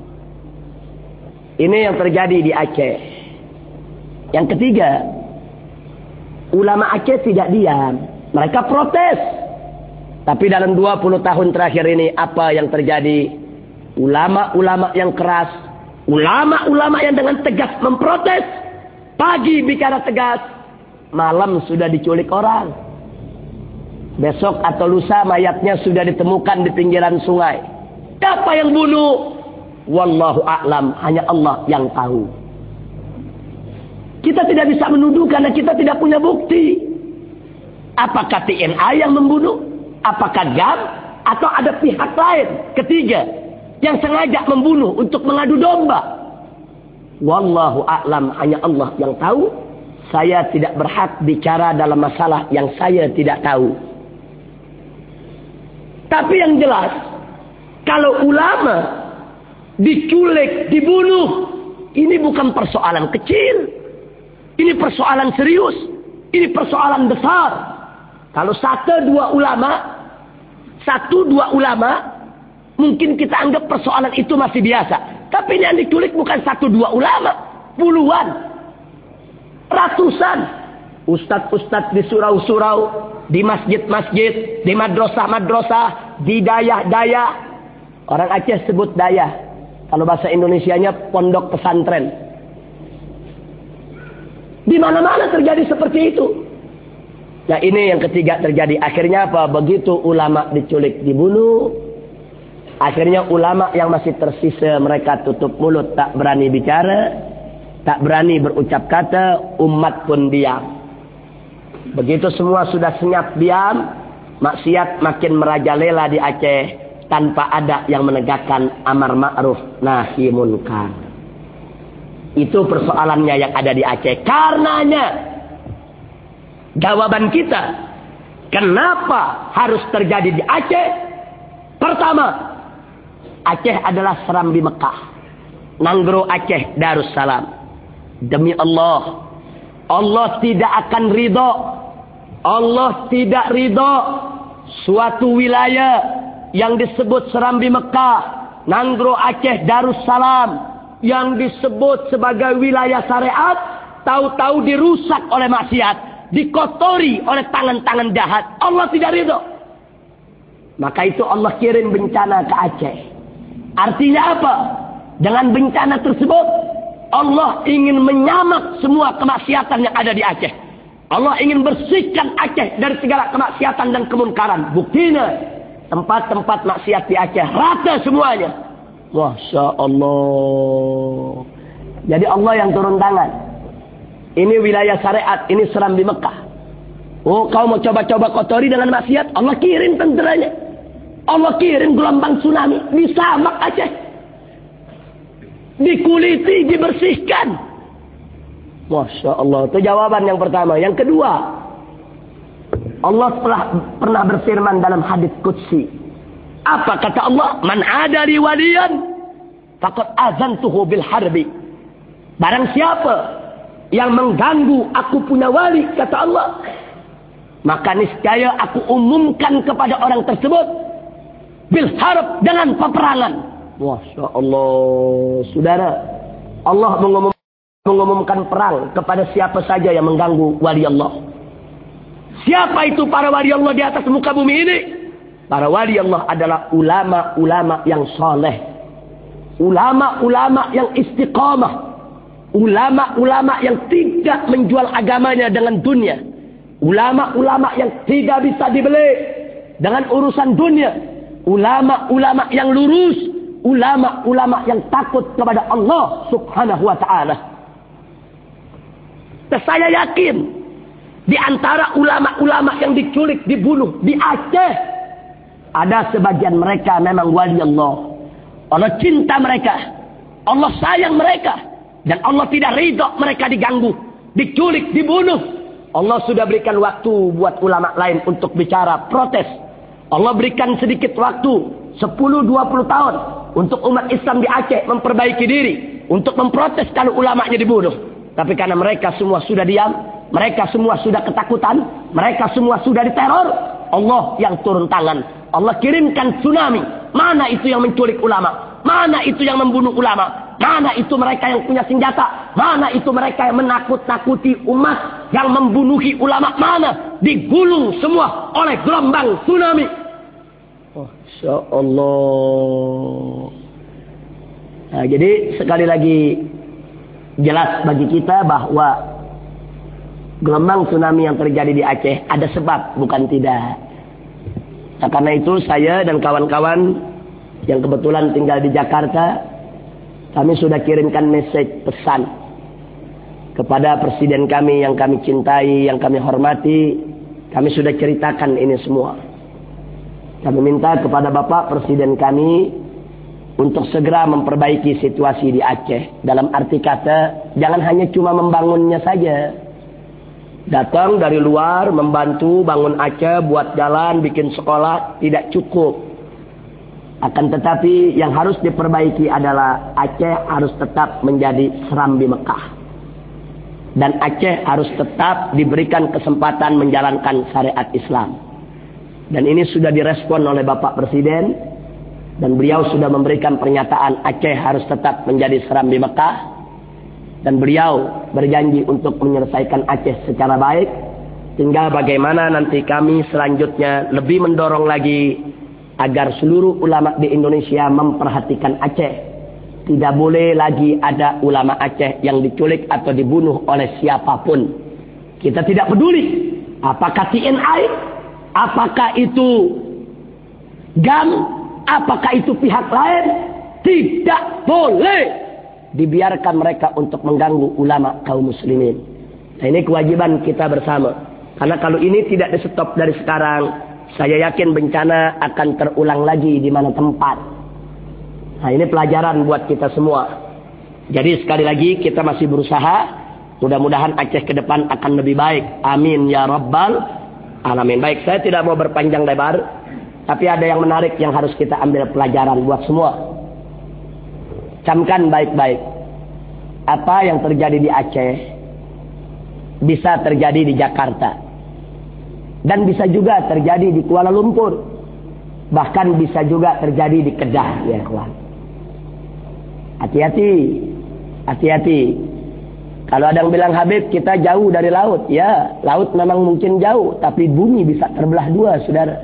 Ini yang terjadi di Aceh. Yang ketiga, ulama Aceh tidak diam. Mereka protes. Tapi dalam dua puluh tahun terakhir ini, apa yang terjadi? Ulama-ulama yang keras, ulama-ulama yang dengan tegas memprotes. Pagi bicara tegas, malam sudah diculik orang. Besok atau lusa mayatnya sudah ditemukan di pinggiran sungai. Siapa yang bunuh? Wallahu a'lam, hanya Allah yang tahu. Kita tidak bisa menuduh karena kita tidak punya bukti. Apakah T N I yang membunuh? Apakah G A M? Atau ada pihak lain, ketiga, yang sengaja membunuh untuk mengadu domba? Wallahu a'lam, hanya Allah yang tahu. Saya tidak berhak bicara dalam masalah yang saya tidak tahu. Tapi yang jelas, kalau ulama diculik, dibunuh, ini bukan persoalan kecil. Ini persoalan serius. Ini persoalan besar. Kalau satu dua ulama, satu dua ulama, mungkin kita anggap persoalan itu masih biasa. Tapi ini yang diculik bukan satu dua ulama, puluhan, ratusan. Ustadz-ustadz di surau-surau, di masjid-masjid, di madrasah-madrasah, di dayah-dayah. Orang Aceh sebut dayah. Kalau bahasa Indonesianya pondok pesantren. Di mana-mana terjadi seperti itu. Nah, ini yang ketiga terjadi. Akhirnya apa? Begitu ulama diculik, dibunuh. Akhirnya ulama yang masih tersisa, mereka tutup mulut, tak berani bicara, tak berani berucap kata, umat pun diam. Begitu semua sudah senyap diam, maksiat makin merajalela di Aceh. Tanpa ada yang menegakkan amar ma'ruf nahi munkar. Itu persoalannya yang ada di Aceh. Karenanya, jawaban kita, kenapa harus terjadi di Aceh? Pertama, Aceh adalah Serambi Mekah. Nanggro Aceh Darussalam. Demi Allah, Allah tidak akan ridho. Allah tidak ridho suatu wilayah yang disebut Serambi Mekah, Nanggro Aceh Darussalam, yang disebut sebagai wilayah syariat, tahu-tahu dirusak oleh maksiat, dikotori oleh tangan-tangan jahat. Allah tidak ridho. Maka itu Allah kirim bencana ke Aceh. Artinya apa? Dengan bencana tersebut, Allah ingin menyamak semua kemaksiatan yang ada di Aceh. Allah ingin bersihkan Aceh dari segala kemaksiatan dan kemunkaran. Buktinya, tempat-tempat maksiat di Aceh rata semuanya. Masya Allah. Jadi Allah yang turun tangan. Ini wilayah syariat, ini Serambi Mekah. Oh, kau mau coba-coba kotori dengan maksiat, Allah kirim tenteranya. Allah kirim gelombang tsunami, disamak Aceh. Dikuliti, dibersihkan. Masya Allah. Itu jawaban yang pertama. Yang kedua, Allah telah pernah berfirman dalam hadits qudsi. Apa kata Allah? Man adali waliyan faqad azantuhu bil harbi. Barang siapa yang mengganggu aku punya wali, kata Allah, maka niscaya aku umumkan kepada orang tersebut bil harb, dengan peperangan. Masya Allah. Saudara, Allah mengumum, mengumumkan perang kepada siapa saja yang mengganggu wali Allah. Siapa itu para wali Allah di atas muka bumi ini? Para wali Allah adalah ulama-ulama yang soleh, ulama-ulama yang istiqamah, ulama-ulama yang tidak menjual agamanya dengan dunia, ulama-ulama yang tidak bisa dibeli dengan urusan dunia, ulama-ulama yang lurus, ulama-ulama yang takut kepada Allah Subhanahu wa ta'ala. Saya yakin di antara ulama-ulama yang diculik, dibunuh di Aceh, ada sebagian mereka memang wali Allah. Allah cinta mereka, Allah sayang mereka, dan Allah tidak ridha mereka diganggu, diculik, dibunuh. Allah sudah berikan waktu buat ulama lain untuk bicara, protes. Allah berikan sedikit waktu, sepuluh dua puluh tahun, untuk umat Islam di Aceh memperbaiki diri, untuk memprotes kalau ulamanya dibunuh. Tapi karena mereka semua sudah diam, mereka semua sudah ketakutan, mereka semua sudah diteror, Allah yang turun tangan. Allah kirimkan tsunami. Mana itu yang menculik ulama? Mana itu yang membunuh ulama? Mana itu mereka yang punya senjata? Mana itu mereka yang menakut-nakuti umat, yang membunuhi ulama? Mana? Digulung semua oleh gelombang tsunami. Masya Allah. Nah, jadi sekali lagi jelas bagi kita bahwa gelombang tsunami yang terjadi di Aceh ada sebab, bukan tidak. Nah, karena itu saya dan kawan-kawan yang kebetulan tinggal di Jakarta, kami sudah kirimkan message pesan kepada presiden kami yang kami cintai, yang kami hormati. Kami sudah ceritakan ini semua. Kami minta kepada Bapak Presiden kami untuk segera memperbaiki situasi di Aceh. Dalam arti kata, jangan hanya cuma membangunnya saja. Datang dari luar, membantu bangun Aceh, buat jalan, bikin sekolah, tidak cukup. Akan tetapi yang harus diperbaiki adalah Aceh harus tetap menjadi Serambi Mekah. Dan Aceh harus tetap diberikan kesempatan menjalankan syariat Islam. Dan ini sudah direspon oleh Bapak Presiden. Dan beliau sudah memberikan pernyataan Aceh harus tetap menjadi Serambi Mekah. Dan beliau berjanji untuk menyelesaikan Aceh secara baik. Tinggal bagaimana nanti kami selanjutnya lebih mendorong lagi agar seluruh ulama di Indonesia memperhatikan Aceh. Tidak boleh lagi ada ulama Aceh yang diculik atau dibunuh oleh siapapun. Kita tidak peduli apakah T N I, apakah itu G A M, apakah itu pihak lain. Tidak boleh dibiarkan mereka untuk mengganggu ulama kaum muslimin. Nah, ini kewajiban kita bersama. Karena kalau ini tidak di stop dari sekarang, saya yakin bencana akan terulang lagi di mana tempat. Nah, ini pelajaran buat kita semua. Jadi sekali lagi kita masih berusaha. Mudah-mudahan Aceh ke depan akan lebih baik. Amin ya rabbal alamin. Baik, saya tidak mau berpanjang lebar, tapi ada yang menarik yang harus kita ambil pelajaran buat semua. Camkan baik-baik. Apa yang terjadi di Aceh bisa terjadi di Jakarta. Dan bisa juga terjadi di Kuala Lumpur. Bahkan bisa juga terjadi di Kedah, ya kawan. Hati-hati. Hati-hati. Kalau ada yang bilang, Habib, kita jauh dari laut. Ya, laut memang mungkin jauh, tapi bumi bisa terbelah dua, saudara.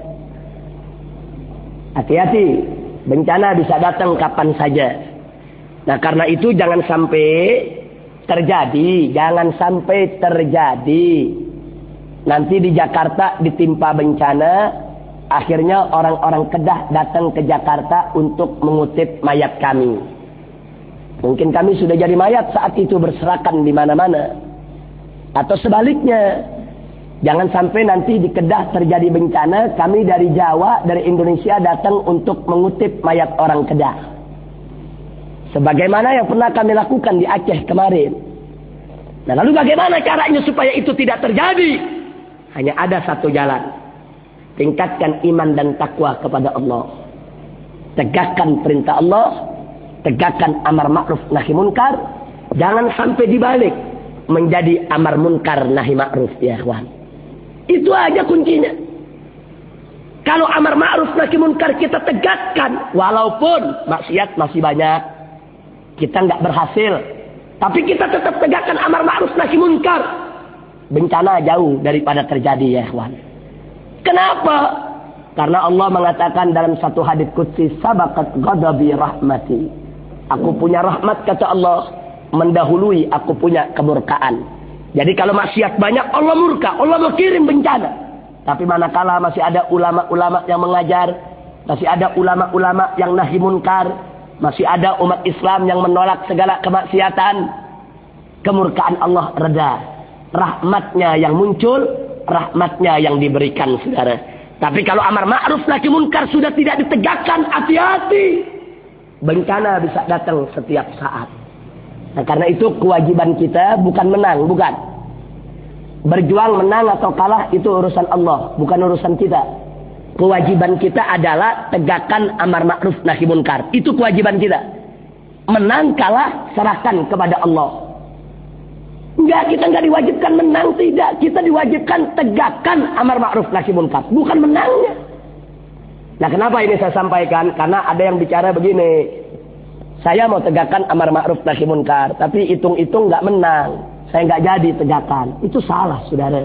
Hati-hati. Bencana bisa datang kapan saja. Nah, karena itu jangan sampai terjadi, jangan sampai terjadi. Nanti di Jakarta ditimpa bencana, Akhirnya orang-orang Kedah datang ke Jakarta untuk mengutip mayat kami. Mungkin kami sudah jadi mayat saat itu berserakan di mana-mana. Atau sebaliknya, jangan sampai nanti di Kedah terjadi bencana, kami dari Jawa, dari Indonesia datang untuk mengutip mayat orang Kedah. Sebagaimana yang pernah kami lakukan di Aceh kemarin. Nah, lalu bagaimana caranya supaya itu tidak terjadi? Hanya ada satu jalan. Tingkatkan iman dan takwa kepada Allah. Tegakkan perintah Allah. Tegakkan amar ma'ruf nahi munkar. Jangan sampai dibalik menjadi amar munkar nahi ma'ruf, ya kawan. Itu aja kuncinya. Kalau amar ma'ruf nahi munkar kita tegakkan, walaupun maksiat masih banyak, kita nggak berhasil, tapi kita tetap tegakkan amar ma'ruf nahi munkar, bencana jauh daripada terjadi, ya kawan. Kenapa? Karena Allah mengatakan dalam satu hadits qudsi, sabaqat ghadabi rahmati. Aku punya rahmat, kata Allah, mendahului aku punya kemurkaan. Jadi kalau maksiat banyak, Allah murka, Allah mau kirim bencana. Tapi manakala masih ada ulama-ulama yang mengajar, masih ada ulama-ulama yang nahi munkar, masih ada umat Islam yang menolak segala kemaksiatan, kemurkaan Allah reda. Rahmatnya yang muncul, rahmatnya yang diberikan, saudara. Tapi kalau amar ma'ruf nahi munkar sudah tidak ditegakkan, hati-hati. Bencana bisa datang setiap saat. Nah, karena itu kewajiban kita bukan menang, bukan. Berjuang menang atau kalah itu urusan Allah, bukan urusan kita. Kewajiban kita adalah tegakkan amar ma'ruf nahi munkar. Itu kewajiban kita. Menang kalah serahkan kepada Allah. Enggak, kita enggak diwajibkan menang, tidak. Kita diwajibkan tegakkan amar ma'ruf nahi munkar, bukan menangnya. Nah, kenapa ini saya sampaikan? Karena ada yang bicara begini. Saya mau tegakkan amar ma'ruf nahi munkar, tapi hitung-hitung enggak menang. Saya enggak jadi tegakkan. Itu salah, saudara.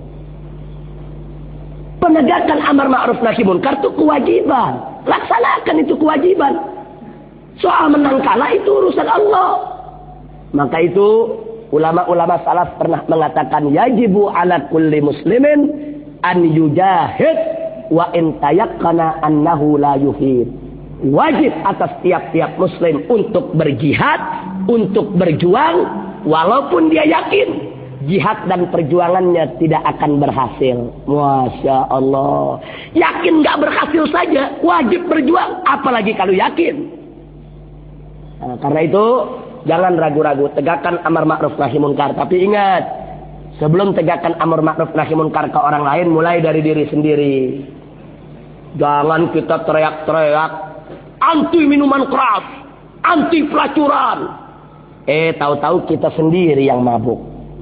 Penegakan amar ma'ruf nahi munkar itu kewajiban. Laksanakan, itu kewajiban. Soal menang kalah itu urusan Allah. Maka itu ulama-ulama salaf pernah mengatakan, yajibu ala kulli muslimin an yujahid wa in tayaqqana annahu la yuhid. Wajib atas tiap-tiap muslim untuk berjihad, untuk berjuang, walaupun dia yakin jihad dan perjuangannya tidak akan berhasil. Masya Allah. Yakin gak berhasil saja, wajib berjuang, apalagi kalau yakin. Nah, karena itu jangan ragu-ragu, tegakkan amar ma'ruf nahi munkar. Tapi ingat, sebelum tegakkan amar ma'ruf nahi munkar ke orang lain, mulai dari diri sendiri. Jangan kita teriak-teriak, anti minuman keras, anti pelacuran. Eh, tahu-tahu kita sendiri yang mabuk.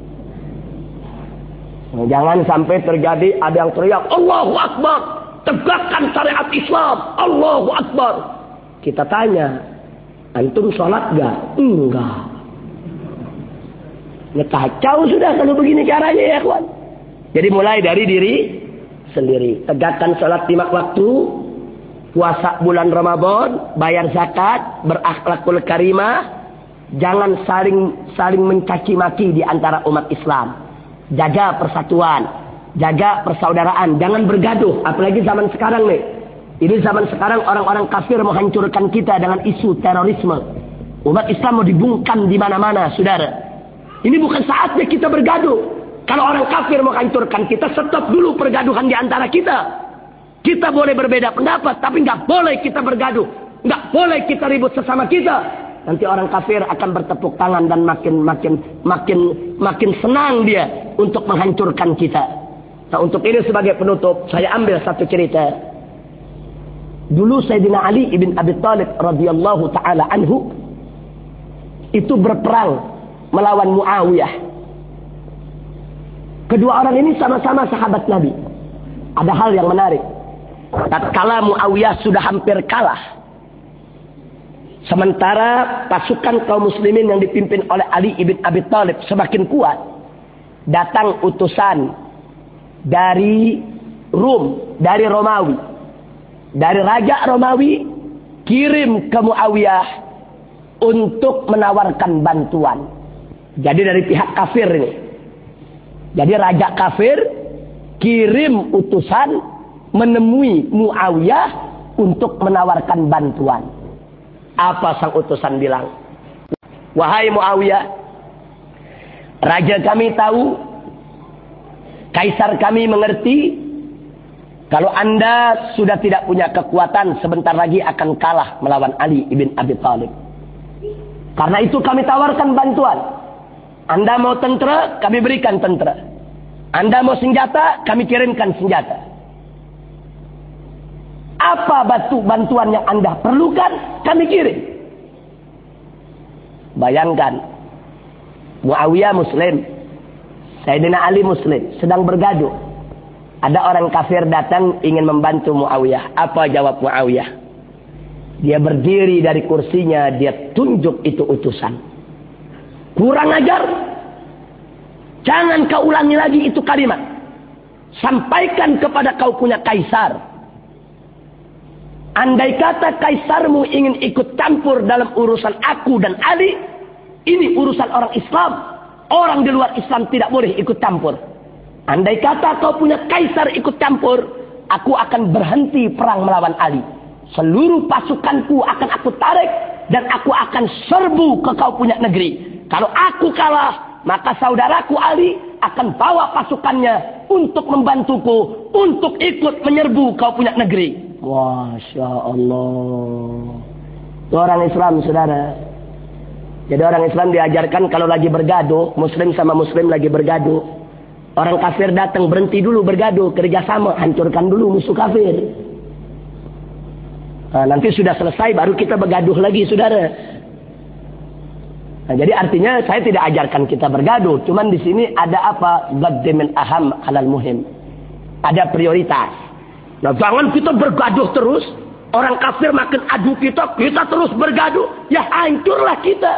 Nah, jangan sampai terjadi ada yang teriak, Allahu Akbar, tegakkan syariat Islam, Allahu Akbar. Kita tanya, antum sholat gak? Enggak. Ya, kacau sudah kalau begini caranya, ya kawan. Jadi mulai dari diri sendiri. Tegakkan sholat lima waktu, puasa bulan Ramadan, bayar zakat, berakhlakul karimah. Jangan saling saling mencaci maki di antara umat Islam. Jaga persatuan, jaga persaudaraan, jangan bergaduh. Apalagi zaman sekarang nih. Ini zaman sekarang orang-orang kafir menghancurkan kita dengan isu terorisme. Umat Islam mau dibungkam di mana-mana, saudara. Ini bukan saatnya kita bergaduh. Kalau orang kafir menghancurkan kita, stop dulu pergaduhan di antara kita. Kita boleh berbeda pendapat, tapi nggak boleh kita bergaduh. Nggak boleh kita ribut sesama kita. Nanti orang kafir akan bertepuk tangan dan makin makin makin makin senang dia untuk menghancurkan kita. Nah, untuk ini sebagai penutup, saya ambil satu cerita. Dulu Sayyidina Ali ibn Abi Thalib radhiyallahu taala anhu itu berperang melawan Muawiyah. Kedua orang ini sama-sama sahabat Nabi. Ada hal yang menarik. Tatkala Muawiyah sudah hampir kalah, sementara pasukan kaum muslimin yang dipimpin oleh Ali ibn Abi Thalib semakin kuat, datang utusan dari Rum, dari Romawi. Dari Raja Romawi kirim ke Muawiyah untuk menawarkan bantuan. Jadi dari pihak kafir ini. Jadi Raja kafir kirim utusan menemui Muawiyah untuk menawarkan bantuan. Apa sang utusan bilang? Wahai Muawiyah, raja kami tahu, kaisar kami mengerti, kalau anda sudah tidak punya kekuatan, sebentar lagi akan kalah melawan Ali ibn Abi Thalib. Karena itu kami tawarkan bantuan. Anda mau tentera, kami berikan tentera. Anda mau senjata, kami kirimkan senjata. Apa batu bantuan yang anda perlukan, kami kirim. Bayangkan, Muawiyah Muslim, Sayyidina Ali Muslim, sedang bergaduh. Ada orang kafir datang ingin membantu Muawiyah. Apa jawab Muawiyah? Dia berdiri dari kursinya, dia tunjuk itu utusan. Kurang ajar. Jangan kau ulangi lagi itu kalimat. Sampaikan kepada kau punya kaisar. Andai kata kaisarmu ingin ikut campur dalam urusan aku dan Ali, ini urusan orang Islam. Orang di luar Islam tidak boleh ikut campur. Andai kata kau punya kaisar ikut campur, aku akan berhenti perang melawan Ali. Seluruh pasukanku akan aku tarik dan aku akan serbu ke kau punya negeri. Kalau aku kalah, maka saudaraku Ali akan bawa pasukannya untuk membantuku untuk ikut menyerbu kau punya negeri. Masya Allah. Itu orang Islam, saudara. Jadi orang Islam diajarkan kalau lagi bergaduh, Muslim sama Muslim lagi bergaduh, orang kafir datang, berhenti dulu bergaduh, kerjasama, hancurkan dulu musuh kafir. Nah, nanti sudah selesai baru kita bergaduh lagi, saudara. Nah, jadi artinya saya tidak ajarkan kita bergaduh, cuman di sini ada apa? Qaddimin aham alal muhim. Ada prioritas. Nah, jangan kita bergaduh terus. Orang kafir makin adu kita, kita terus bergaduh. Ya hancurlah kita.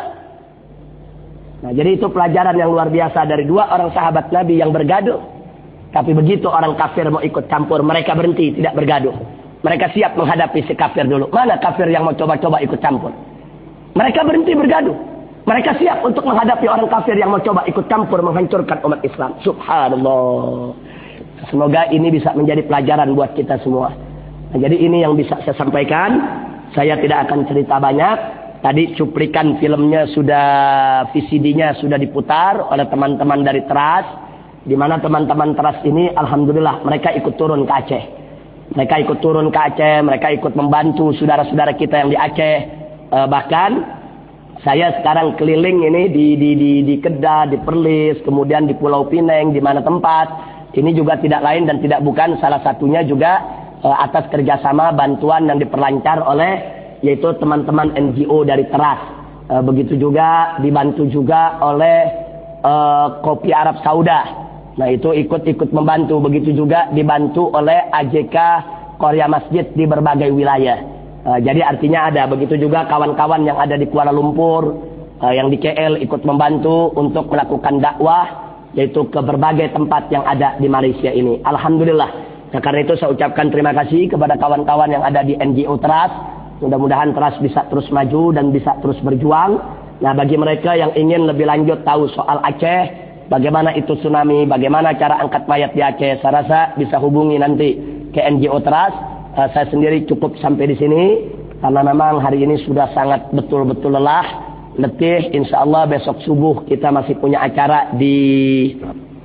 Nah, jadi itu pelajaran yang luar biasa dari dua orang sahabat Nabi yang bergaduh. Tapi begitu orang kafir mau ikut campur, mereka berhenti, tidak bergaduh. Mereka siap menghadapi si kafir dulu. Mana kafir yang mau coba-coba ikut campur? Mereka berhenti bergaduh. Mereka siap untuk menghadapi orang kafir yang mau coba ikut campur menghancurkan umat Islam. Subhanallah. Semoga ini bisa menjadi pelajaran buat kita semua. Nah, jadi ini yang bisa saya sampaikan. Saya tidak akan cerita banyak. Tadi cuplikan filmnya sudah, V C D-nya sudah diputar oleh teman-teman dari Teras. Di mana teman-teman Teras ini, alhamdulillah, mereka ikut turun ke Aceh. Mereka ikut turun ke Aceh. Mereka ikut membantu saudara-saudara kita yang di Aceh. Eh, bahkan saya sekarang keliling ini di, di, di, di Kedah, di Perlis, kemudian di Pulau Pinang, di mana tempat. Ini juga tidak lain dan tidak bukan, salah satunya juga e, atas kerjasama bantuan yang diperlancar oleh yaitu teman-teman N G O dari Teras. E, begitu juga dibantu juga oleh e, Kopi Arab Sauda. Nah itu ikut-ikut membantu. Begitu juga dibantu oleh A J K Korea Masjid di berbagai wilayah. E, jadi artinya ada. Begitu juga kawan-kawan yang ada di Kuala Lumpur, e, yang di K L ikut membantu untuk melakukan dakwah. Yaitu ke berbagai tempat yang ada di Malaysia ini. Alhamdulillah. Nah, karena itu saya ucapkan terima kasih kepada kawan-kawan yang ada di N G O Teras. Mudah-mudahan Teras bisa terus maju dan bisa terus berjuang. Nah, bagi mereka yang ingin lebih lanjut tahu soal Aceh, bagaimana itu tsunami, bagaimana cara angkat mayat di Aceh, saya rasa bisa hubungi nanti ke N G O Teras. Uh, saya sendiri cukup sampai di sini. Karena memang hari ini sudah sangat betul-betul lelah. Letih, insya Allah besok subuh kita masih punya acara di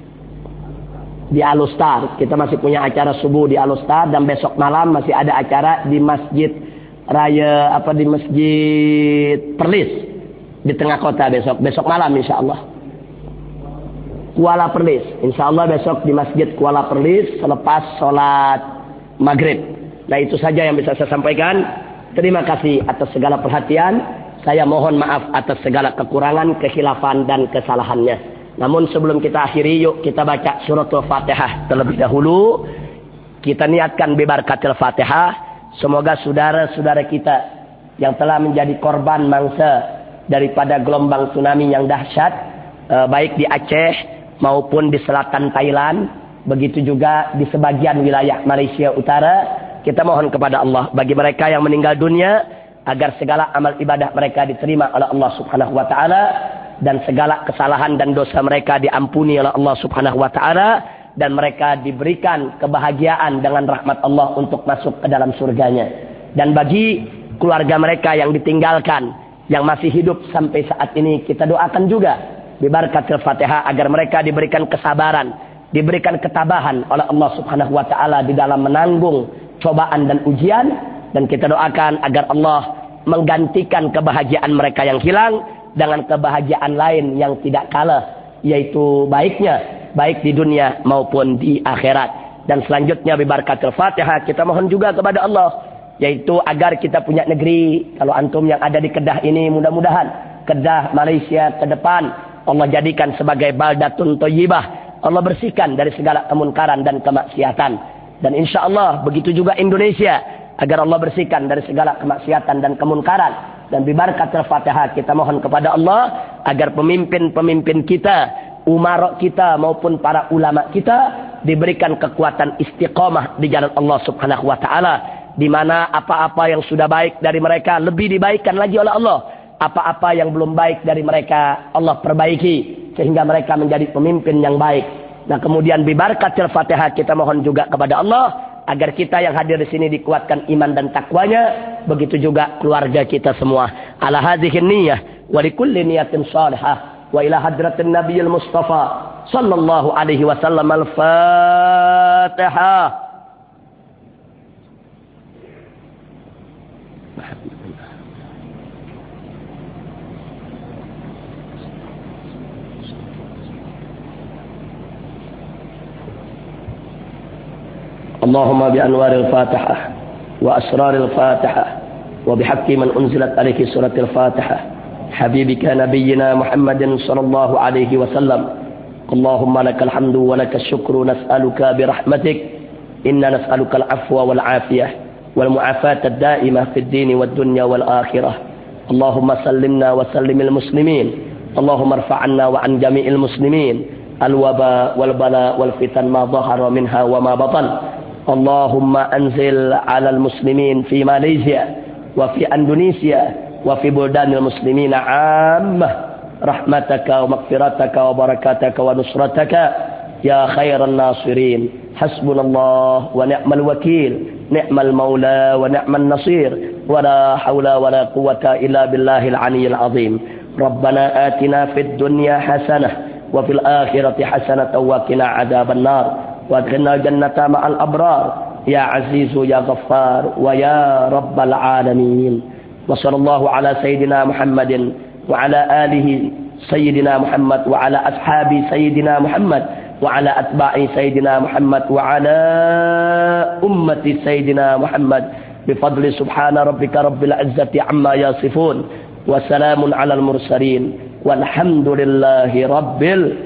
di Alustar. Kita masih punya acara subuh di Alustar dan besok malam masih ada acara di Masjid Raya apa di Masjid Perlis di tengah kota besok. Besok malam insya Allah. Kuala Perlis. Insya Allah besok di Masjid Kuala Perlis selepas sholat maghrib. Nah itu saja yang bisa saya sampaikan. Terima kasih atas segala perhatian. Saya mohon maaf atas segala kekurangan, kekhilafan dan kesalahannya. Namun sebelum kita akhiri, yuk kita baca suratul Fatihah terlebih dahulu. Kita niatkan bibarakatil Fatihah. Semoga saudara-saudara kita yang telah menjadi korban mangsa daripada gelombang tsunami yang dahsyat, eh, baik di Aceh maupun di selatan Thailand, begitu juga di sebagian wilayah Malaysia Utara, kita mohon kepada Allah bagi mereka yang meninggal dunia, agar segala amal ibadah mereka diterima oleh Allah Subhanahu wa taala dan segala kesalahan dan dosa mereka diampuni oleh Allah Subhanahu wa taala dan mereka diberikan kebahagiaan dengan rahmat Allah untuk masuk ke dalam surganya. Dan bagi keluarga mereka yang ditinggalkan, yang masih hidup sampai saat ini, kita doakan juga bibarakatil Fatihah agar mereka diberikan kesabaran, diberikan ketabahan oleh Allah Subhanahu wa taala di dalam menanggung cobaan dan ujian, dan kita doakan agar Allah menggantikan kebahagiaan mereka yang hilang dengan kebahagiaan lain yang tidak kalah, yaitu baiknya baik di dunia maupun di akhirat. Dan selanjutnya bibarakatil Fatihah kita mohon juga kepada Allah, yaitu agar kita punya negeri. Kalau antum yang ada di Kedah ini, mudah-mudahan Kedah Malaysia ke depan Allah jadikan sebagai baldatun thayyibah. Allah bersihkan dari segala kemunkaran dan kemaksiatan. Dan insya Allah begitu juga Indonesia, agar Allah bersihkan dari segala kemaksiatan dan kemunkaran. Dan bibarakatil Fatihah kita mohon kepada Allah agar pemimpin-pemimpin kita, umarok kita maupun para ulama kita diberikan kekuatan istiqamah di jalan Allah Subhanahu wa taala, di mana apa-apa yang sudah baik dari mereka lebih dibaikkan lagi oleh Allah. Apa-apa yang belum baik dari mereka Allah perbaiki sehingga mereka menjadi pemimpin yang baik. Nah, kemudian bibarakatil Fatihah kita mohon juga kepada Allah agar kita yang hadir di sini dikuatkan iman dan takwanya, begitu juga keluarga kita semua. Ala hadhihi niyyah wa likulli niyatin shalihah. Wa ila hadratin Nabiyil Mustafa sallallahu alaihi wasallam al-Fatihah. Allahumma bi anwaril Fatihah wa asraril Fatihah wa bihaqqi man unzilat alaihi suratil Fatihah حبيبك نبينا محمد صلى الله عليه وسلم اللهم لك الحمد ولك الشكر نسألك برحمتك إنا نسألك العفو والعافية والمعافاة الدائمة في الدين والدنيا والآخرة اللهم سلمنا وسلم المسلمين اللهم ارفع عنا وعن جميع المسلمين الوباء والبلاء والفتن ما ظهر منها وما بطن اللهم أنزل على المسلمين في ماليزيا وفي أندونيسيا وفي بلدان المسلمين عامة رحمتك ومغفرتك وبركاتك ونصرتك يا خير الناصرين حسبنا الله ونعم الوكيل نعم المولى ونعم النصير ولا حول ولا قوة إلا بالله العلي العظيم ربنا آتنا في الدنيا حسنة وفي الآخرة حسنة وقنا عذاب النار وادخلنا الجنة مع الأبرار يا عزيز يا غفار ويا رب العالمين وصلى الله على سيدنا محمد وعلى آله سيدنا محمد وعلى أصحاب سيدنا محمد وعلى أتباع سيدنا محمد وعلى أمة سيدنا محمد بفضل سبحان ربك رب العزة عما يصفون وسلام على المرسلين والحمد لله رب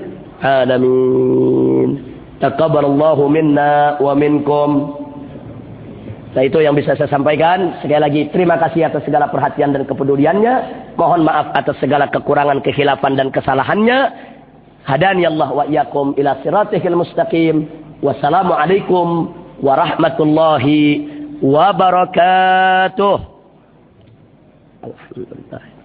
العالمين تقبل الله منا ومنكم. Nah, itu yang bisa saya sampaikan. Sekali lagi terima kasih atas segala perhatian dan kepeduliannya. Mohon maaf atas segala kekurangan, kekhilafan dan kesalahannya. Hadani Allah wa iyyakum ila siratihil mustaqim. Wassalamualaikum warahmatullahi wabarakatuh. Alhamdulillah.